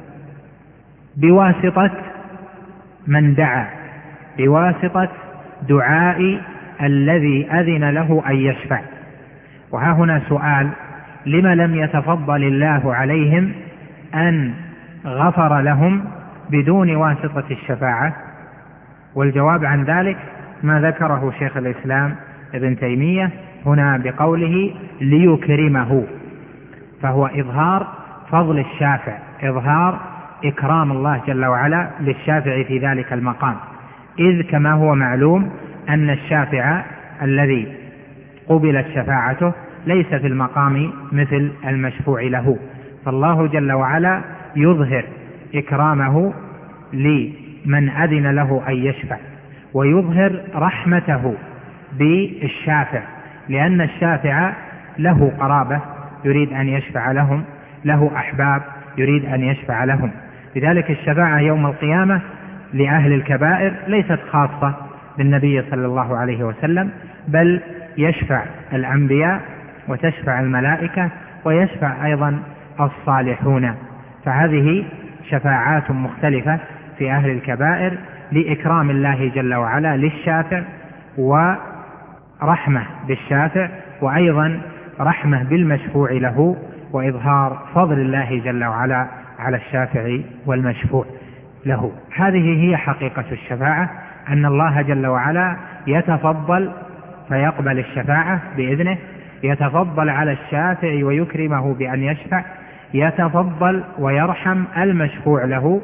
بواسطة من دعا، بواسطة دعاء الذي أذن له أن يشفع. وها هنا سؤال: لما لم يتفضل الله عليهم أن غفر لهم بدون واسطة الشفاعة؟ والجواب عن ذلك ما ذكره شيخ الإسلام ابن تيمية هنا بقوله: ليكرمه، فهو إظهار فضل الشافع، إظهار إكرام الله جل وعلا للشافع في ذلك المقام، إذ كما هو معلوم أن الشافع الذي قبلت شفاعته ليس في المقام مثل المشفوع له، فالله جل وعلا يظهر إكرامه لمن أذن له أن يشفع، ويظهر رحمته بالشافع، لأن الشافع له قرابة يريد أن يشفع لهم، له أحباب يريد أن يشفع لهم. لذلك الشفاعة يوم القيامة لأهل الكبائر ليست خاصة بالنبي صلى الله عليه وسلم، بل يشفع الأنبياء وتشفع الملائكة ويشفع أيضا الصالحون. فهذه شفاعات مختلفة في أهل الكبائر لإكرام الله جل وعلا للشافع، ورحمة بالشافع، وأيضا رحمة بالمشفوع له، وإظهار فضل الله جل وعلا على الشافع والمشفوع له. هذه هي حقيقة الشفاعة، أن الله جل وعلا يتفضل فيقبل الشفاعة بإذنه، يتفضل على الشافع ويكرمه بأن يشفع، يتفضل ويرحم المشفوع له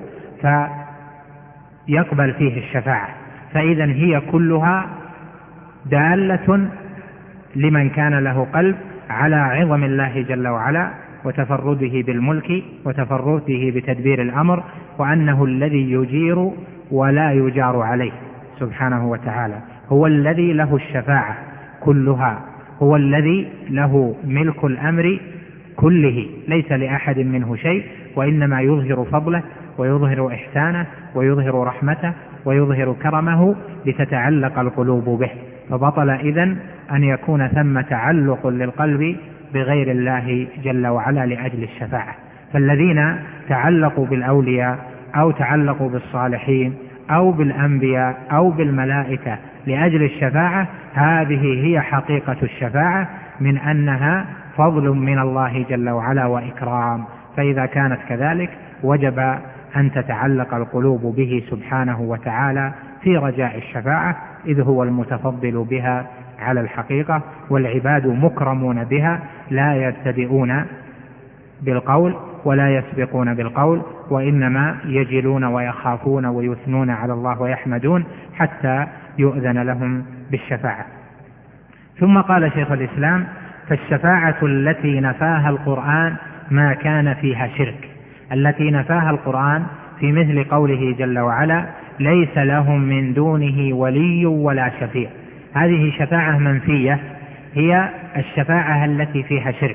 فيقبل فيه الشفاعة. فإذا هي كلها دالة لمن كان له قلب على عظم الله جل وعلا وتفرده بالملك وتفرده بتدبير الأمر، وأنه الذي يجير ولا يجار عليه سبحانه وتعالى، هو الذي له الشفاعة كلها، هو الذي له ملك الأمر كله، ليس لأحد منه شيء، وإنما يظهر فضله ويظهر إحسانه ويظهر رحمته ويظهر كرمه لتتعلق القلوب به. فبطل إذن أن يكون ثم تعلق للقلب بغير الله جل وعلا لأجل الشفاعة. فالذين تعلقوا بالأولياء أو تعلقوا بالصالحين أو بالأنبياء أو بالملائكة لأجل الشفاعة، هذه هي حقيقة الشفاعة، من أنها فضل من الله جل وعلا وإكرام. فإذا كانت كذلك وجب أن تتعلق القلوب به سبحانه وتعالى في رجاء الشفاعة، إذ هو المتفضل بها على الحقيقة، والعباد مكرمون بها، لا يبتدئون بالقول ولا يسبقون بالقول، وإنما يجلون ويخافون ويثنون على الله ويحمدون حتى يؤذن لهم بالشفاعة. ثم قال شيخ الإسلام: فالشفاعة التي نفاها القرآن ما كان فيها شرك. التي نفاها القرآن في مثل قوله جل وعلا: ليس لهم من دونه ولي ولا شفيع. هذه شفاعة منفية، هي الشفاعة التي فيها شرك،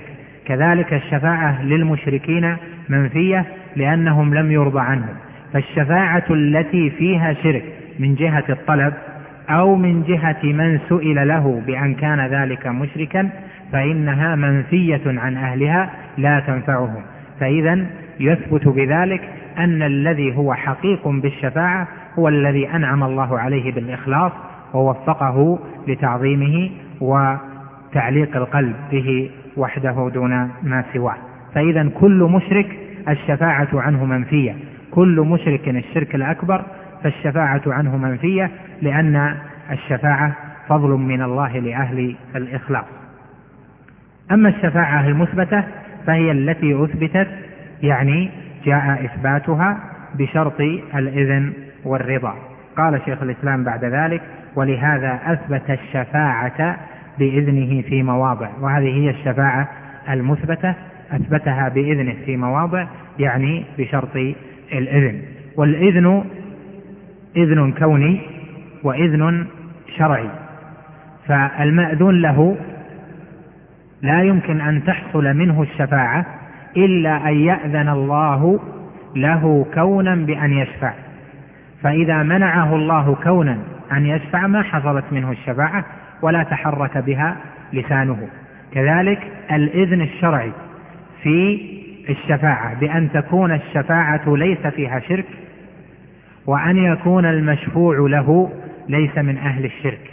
كذلك الشفاعة للمشركين منفية لأنهم لم يرضى عنهم. فالشفاعة التي فيها شرك من جهة الطلب أو من جهة من سئل له بأن كان ذلك مشركا فإنها منفية عن أهلها لا تنفعهم. فإذا يثبت بذلك أن الذي هو حقيق بالشفاعة هو الذي أنعم الله عليه بالإخلاص ووفقه لتعظيمه وتعليق القلب به وحده دون ما سواه. فإذا كل مشرك الشفاعة عنه منفية، كل مشرك الشرك الأكبر فالشفاعة عنه منفية، لأن الشفاعة فضل من الله لأهل الإخلاص. أما الشفاعة المثبتة فهي التي أثبتت، يعني جاء إثباتها بشرط الإذن والرضا. قال شيخ الإسلام بعد ذلك: ولهذا أثبت الشفاعة بإذنه في مواضع. وهذه هي الشفاعة المثبتة، أثبتها بإذنه في مواضع، يعني بشرط الإذن. والإذن إذن كوني وإذن شرعي. فالمأذون له لا يمكن أن تحصل منه الشفاعة إلا أن يأذن الله له كونا بأن يشفع. فإذا منعه الله كونا أن يشفع ما حصلت منه الشفاعة ولا تحرك بها لسانه. كذلك الإذن الشرعي في الشفاعة بأن تكون الشفاعة ليس فيها شرك، وأن يكون المشفوع له ليس من أهل الشرك.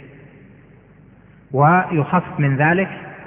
ويخص من ذلك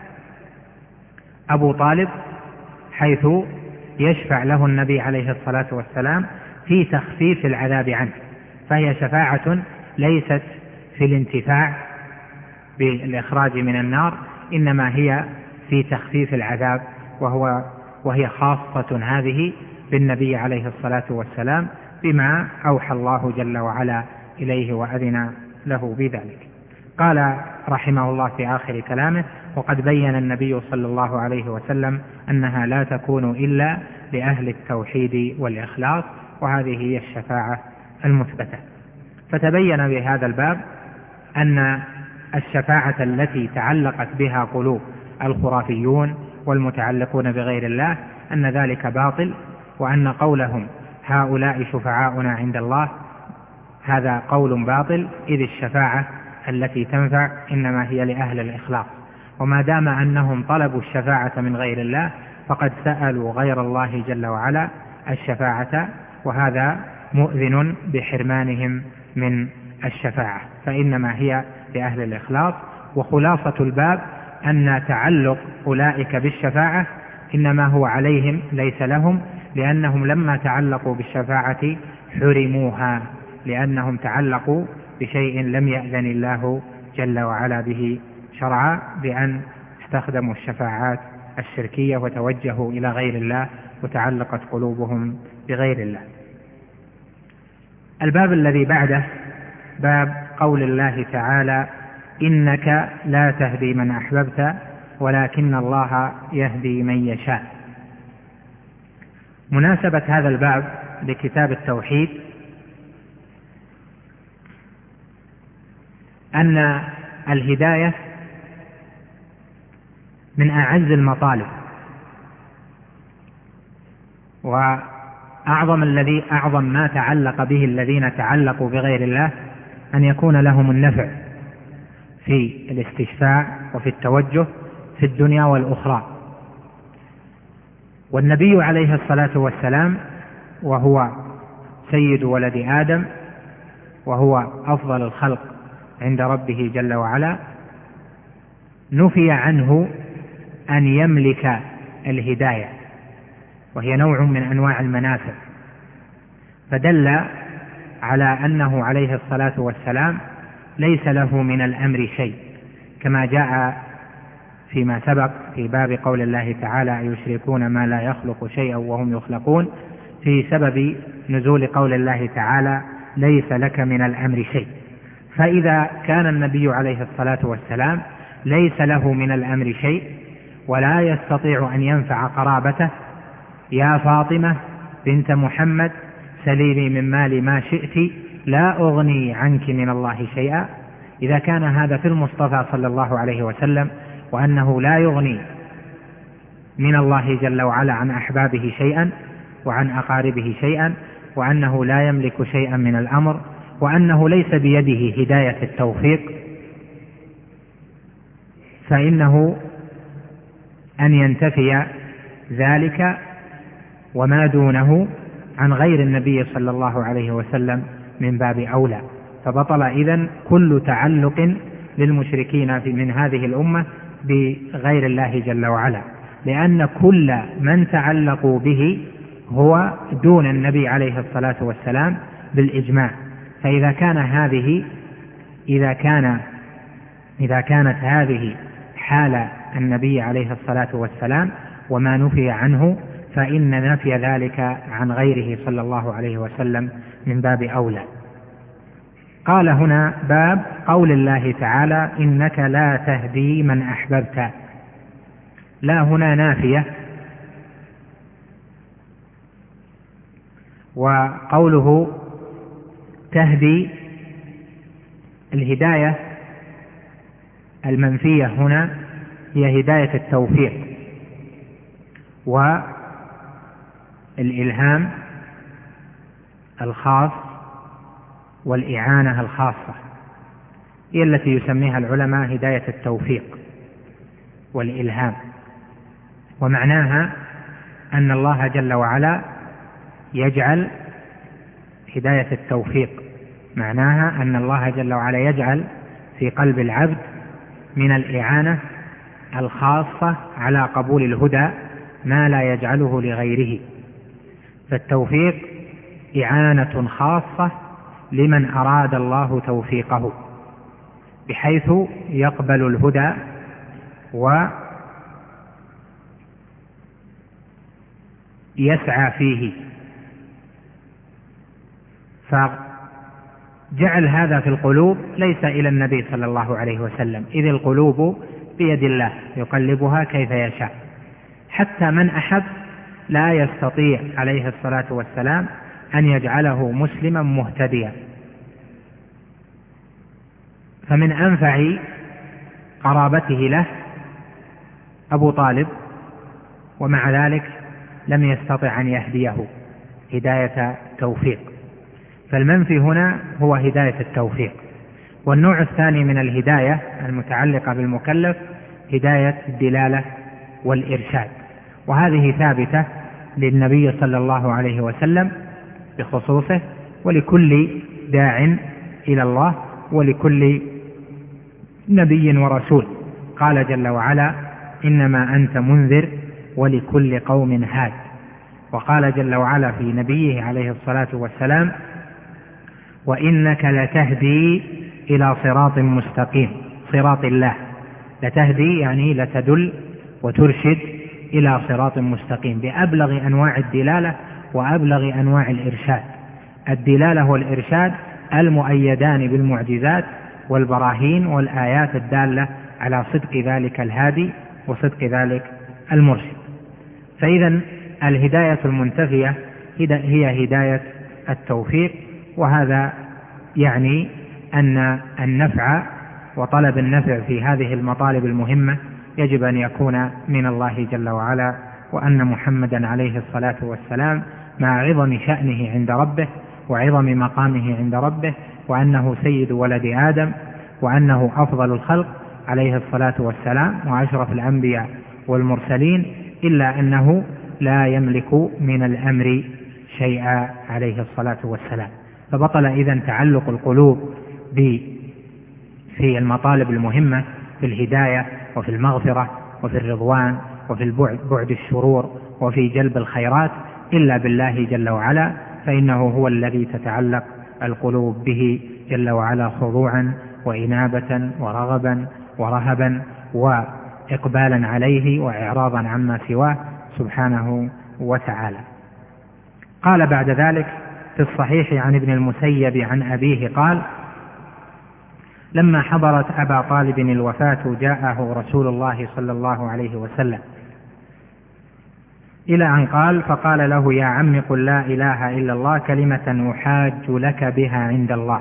أبو طالب حيث يشفع له النبي عليه الصلاة والسلام في تخفيف العذاب عنه، فهي شفاعة ليست في الانتفاع بالإخراج من النار، إنما هي في تخفيف العذاب، وهي خاصة هذه بالنبي عليه الصلاة والسلام بما أوحى الله جل وعلا إليه وأذن له بذلك. قال رحمه الله في آخر كلامه: وقد بين النبي صلى الله عليه وسلم أنها لا تكون إلا لأهل التوحيد والإخلاص، وهذه هي الشفاعة المثبتة. فتبين بهذا الباب أن الشفاعة التي تعلقت بها قلوب الخرافيون والمتعلقون بغير الله أن ذلك باطل، وأن قولهم هؤلاء شفعاؤنا عند الله هذا قول باطل، إذ الشفاعة التي تنفع إنما هي لأهل الإخلاص. وما دام أنهم طلبوا الشفاعة من غير الله فقد سألوا غير الله جل وعلا الشفاعة، وهذا مؤذن بحرمانهم من الشفاعة، فإنما هي لأهل الإخلاص. وخلاصة الباب أن تعلق أولئك بالشفاعة إنما هو عليهم ليس لهم، لأنهم لما تعلقوا بالشفاعة حرموها، لأنهم تعلقوا بشيء لم يأذن الله جل وعلا به شرعا، بأن استخدموا الشفاعات الشركية وتوجهوا إلى غير الله وتعلقت قلوبهم بغير الله. الباب الذي بعده باب قول الله تعالى: إنك لا تهدي من أحببت ولكن الله يهدي من يشاء. مناسبة هذا الباب لكتاب التوحيد أن الهداية من أعز المطالب، وأعظم ما تعلق به الذين تعلقوا بغير الله أن يكون لهم النفع في الاستشفاع وفي التوجه في الدنيا والأخرى. والنبي عليه الصلاة والسلام وهو سيد ولد آدم وهو أفضل الخلق عند ربه جل وعلا نفي عنه أن يملك الهداية، وهي نوع من أنواع المنافع، فدل على أنه عليه الصلاة والسلام ليس له من الأمر شيء، كما جاء فيما سبق في باب قول الله تعالى: أيشركون ما لا يخلق شيئا وهم يخلقون، في سبب نزول قول الله تعالى: ليس لك من الأمر شيء. فإذا كان النبي عليه الصلاة والسلام ليس له من الأمر شيء ولا يستطيع أن ينفع قرابته: يا فاطمة بنت محمد سليني من مالي ما شئت لا أغني عنك من الله شيئا. إذا كان هذا في المصطفى صلى الله عليه وسلم، وأنه لا يغني من الله جل وعلا عن أحبابه شيئا وعن أقاربه شيئا، وأنه لا يملك شيئا من الأمر، وأنه ليس بيده هداية التوفيق، فإنه أن ينتفي ذلك وما دونه عن غير النبي صلى الله عليه وسلم من باب أولى. فبطل إذن كل تعلق للمشركين من هذه الأمة بغير الله جل وعلا، لأن كل من تعلقوا به هو دون النبي عليه الصلاة والسلام بالإجماع. فإذا كانت هذه حال النبي عليه الصلاة والسلام وما نفي عنه، فإن نفي ذلك عن غيره صلى الله عليه وسلم من باب أولى. قال هنا باب قول الله تعالى إنك لا تهدي من أحببت. لا هنا نافية، وقوله تهدي الهداية المنفية هنا هي هداية التوفيق والإلهام الخاص والإعانة الخاصة، هي التي يسميها العلماء هداية التوفيق والإلهام. ومعناها أن الله جل وعلا يجعل هداية التوفيق، معناها أن الله جل وعلا يجعل في قلب العبد من الإعانة الخاصة على قبول الهدى ما لا يجعله لغيره. فالتوفيق إعانة خاصة لمن أراد الله توفيقه، بحيث يقبل الهدى ويسعى فيه. فجعل هذا في القلوب ليس إلى النبي صلى الله عليه وسلم، إذ القلوب بيد الله يقلبها كيف يشاء. حتى من أحب لا يستطيع عليه الصلاة والسلام أن يجعله مسلما مهتديا. فمن أنفع قرابته له أبو طالب، ومع ذلك لم يستطع أن يهديه هداية توفيق. فالمنفي هنا هو هداية التوفيق. والنوع الثاني من الهداية المتعلقة بالمكلف هداية الدلالة والإرشاد، وهذه ثابتة للنبي صلى الله عليه وسلم بخصوصه، ولكل داع إلى الله ولكل نبي ورسول. قال جل وعلا إنما أنت منذر ولكل قوم هاد. وقال جل وعلا في نبيه عليه الصلاة والسلام وإنك لتهدي إلى صراط مستقيم، صراط الله. لتهدي يعني لتدل وترشد إلى صراط مستقيم بأبلغ أنواع الدلالة وأبلغ أنواع الإرشاد. الدلالة والإرشاد المؤيدان بالمعجزات والبراهين والآيات الدالة على صدق ذلك الهادي وصدق ذلك المرشد. فإذا الهداية المنتفية هي هداية التوفيق، وهذا يعني أن النفع وطلب النفع في هذه المطالب المهمة يجب أن يكون من الله جل وعلا، وأن محمدا عليه الصلاة والسلام مع عظم شأنه عند ربه وعظم مقامه عند ربه، وأنه سيد ولد آدم، وأنه أفضل الخلق عليه الصلاة والسلام وأشرف الأنبياء والمرسلين، إلا أنه لا يملك من الأمر شيئا عليه الصلاة والسلام. فبطل إذن تعلق القلوب في المطالب المهمة في الهداية وفي المغفرة وفي الرضوان وفي بعد الشرور وفي جلب الخيرات إلا بالله جل وعلا، فإنه هو الذي تتعلق القلوب به جل وعلا خضوعا وإنابة ورغبا ورهبا وإقبالا عليه وإعراضا عما سواه سبحانه وتعالى. قال بعد ذلك في الصحيح عن ابن المسيب عن أبيه قال لما حضرت أبا طالب الوفاة جاءه رسول الله صلى الله عليه وسلم إلى أن قال فقال له يا عم قل لا إله إلا الله كلمة أحاج لك بها عند الله.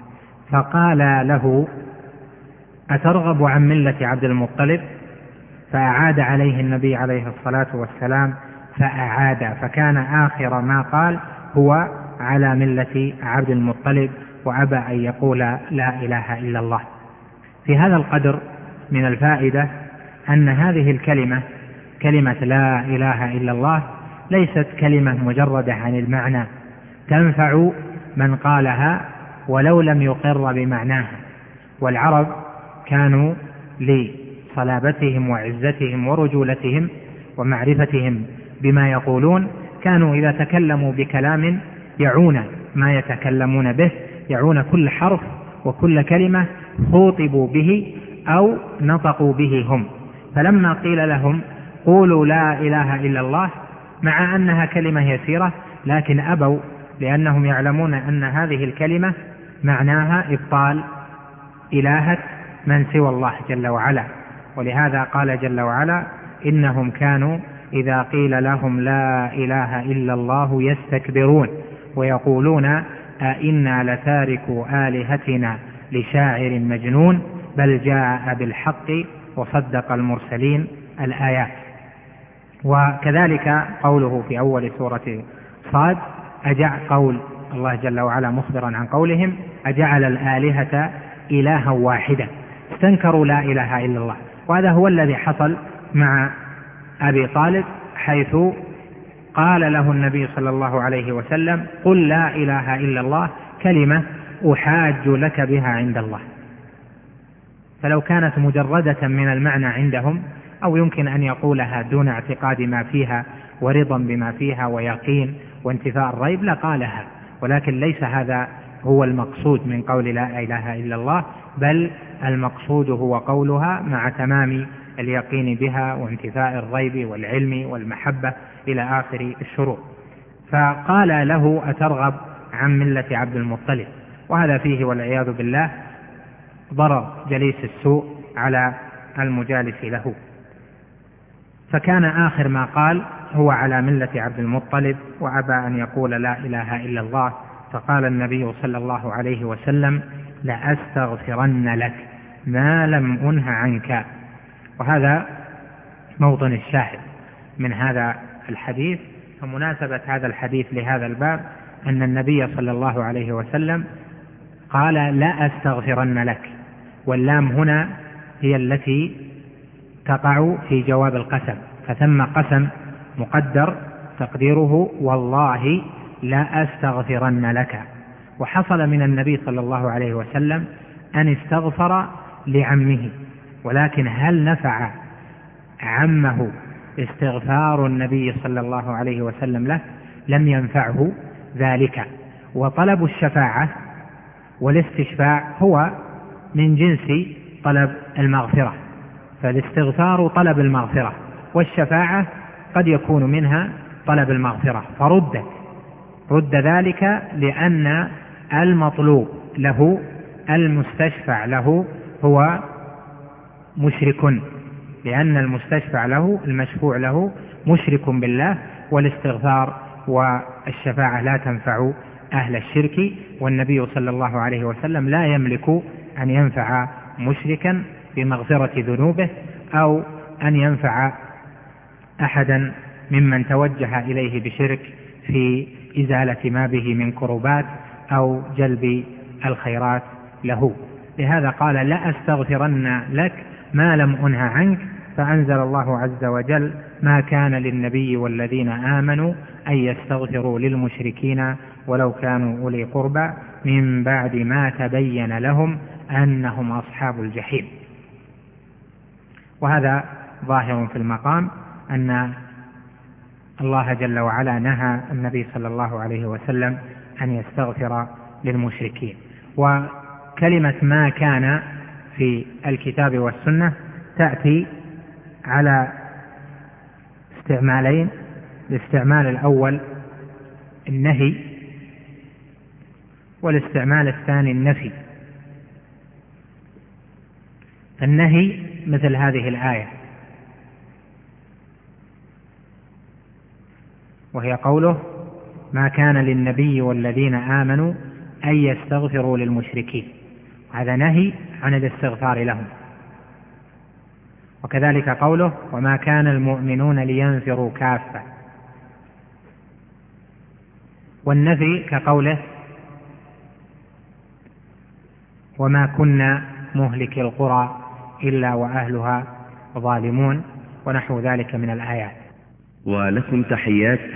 فقال له أترغب عن ملة عبد المطلب؟ فأعاد عليه النبي عليه الصلاة والسلام فأعاد، فكان آخر ما قال هو على ملة عبد المطلب، وأبى أن يقول لا إله إلا الله. في هذا القدر من الفائدة أن هذه الكلمة، كلمة لا إله إلا الله، ليست كلمة مجردة عن المعنى، تنفع من قالها ولو لم يقر بمعناها. والعرب كانوا لصلابتهم وعزتهم ورجولتهم ومعرفتهم بما يقولون، كانوا إذا تكلموا بكلام يعون ما يتكلمون به، يعون كل حرف وكل كلمة خوطبوا به أو نطقوا به هم. فلما قيل لهم قولوا لا إله إلا الله، مع أنها كلمة يسيرة، لكن أبوا، لأنهم يعلمون أن هذه الكلمة معناها إبطال إلهة من سوى الله جل وعلا. ولهذا قال جل وعلا إنهم كانوا إذا قيل لهم لا إله إلا الله يستكبرون ويقولون أئنا لتاركوا آلهتنا لشاعر مجنون بل جاء بالحق وصدق المرسلين، الآيات. وكذلك قوله في أول سورة صاد قول الله جل وعلا مخبرا عن قولهم أجعل الآلهة إلها واحدا، استنكروا لا إله إلا الله. وهذا هو الذي حصل مع أبي طالب، حيث قال له النبي صلى الله عليه وسلم قل لا إله إلا الله كلمة أحاج لك بها عند الله. فلو كانت مجردة من المعنى عندهم، أو يمكن أن يقولها دون اعتقاد ما فيها ورضا بما فيها ويقين وانتفاء الريب لقالها، ولكن ليس هذا هو المقصود من قول لا إله إلا الله، بل المقصود هو قولها مع تمام اليقين بها وانتفاء الريب والعلم والمحبة إلى آخر الشروط. فقال له أترغب عن ملة عبد المطلب، وهذا فيه والعياذ بالله ضرر جليس السوء على المجالس له. فكان آخر ما قال هو على ملة عبد المطلب، وأبى أن يقول لا إله إلا الله. فقال النبي صلى الله عليه وسلم لأستغفرن لك ما لم أنه عنك. وهذا موطن الشاهد من هذا الحديث. فمناسبة هذا الحديث لهذا الباب أن النبي صلى الله عليه وسلم قال لا أستغفرن لك، واللام هنا هي التي تقع في جواب القسم، فثم قسم مقدر تقديره والله لا أستغفرن لك. وحصل من النبي صلى الله عليه وسلم أن استغفر لعمه، ولكن هل نفع عمه استغفار النبي صلى الله عليه وسلم له؟ لم ينفعه ذلك. وطلب الشفاعة والاستشفاع هو من جنس طلب المغفرة، فالاستغفار طلب المغفرة، والشفاعة قد يكون منها طلب المغفرة، رد ذلك لأن المطلوب له المستشفع له هو مشرك، لأن المستشفع له المشفوع له مشرك بالله، والاستغفار والشفاعة لا تنفع أهل الشرك. والنبي صلى الله عليه وسلم لا يملك أن ينفع مشركا بمغفرة ذنوبه، أو أن ينفع أحدا ممن توجه إليه بشرك في إزالة ما به من كربات أو جلب الخيرات له. لهذا قال لا أستغفرن لك ما لم أنه عنك. فأنزل الله عز وجل ما كان للنبي والذين آمنوا أن يستغفروا للمشركين ولو كانوا أولي قربى من بعد ما تبين لهم أنهم أصحاب الجحيم. وهذا ظاهر في المقام أن الله جل وعلا نهى النبي صلى الله عليه وسلم أن يستغفر للمشركين. وكلمة ما كان في الكتاب والسنة تأتي على استعمالين. الاستعمال الأول النهي، والاستعمال الثاني النفي. النهي مثل هذه الآية، وهي قوله ما كان للنبي والذين آمنوا أن يستغفروا للمشركين، هذا نهي عن الاستغفار لهم. وكذلك قوله وما كان المؤمنون لينفروا كافة. والنفي كقوله وما كنا مهلك القرى إلا وأهلها ظالمون ونحو ذلك من الآيات. ولكم تحيات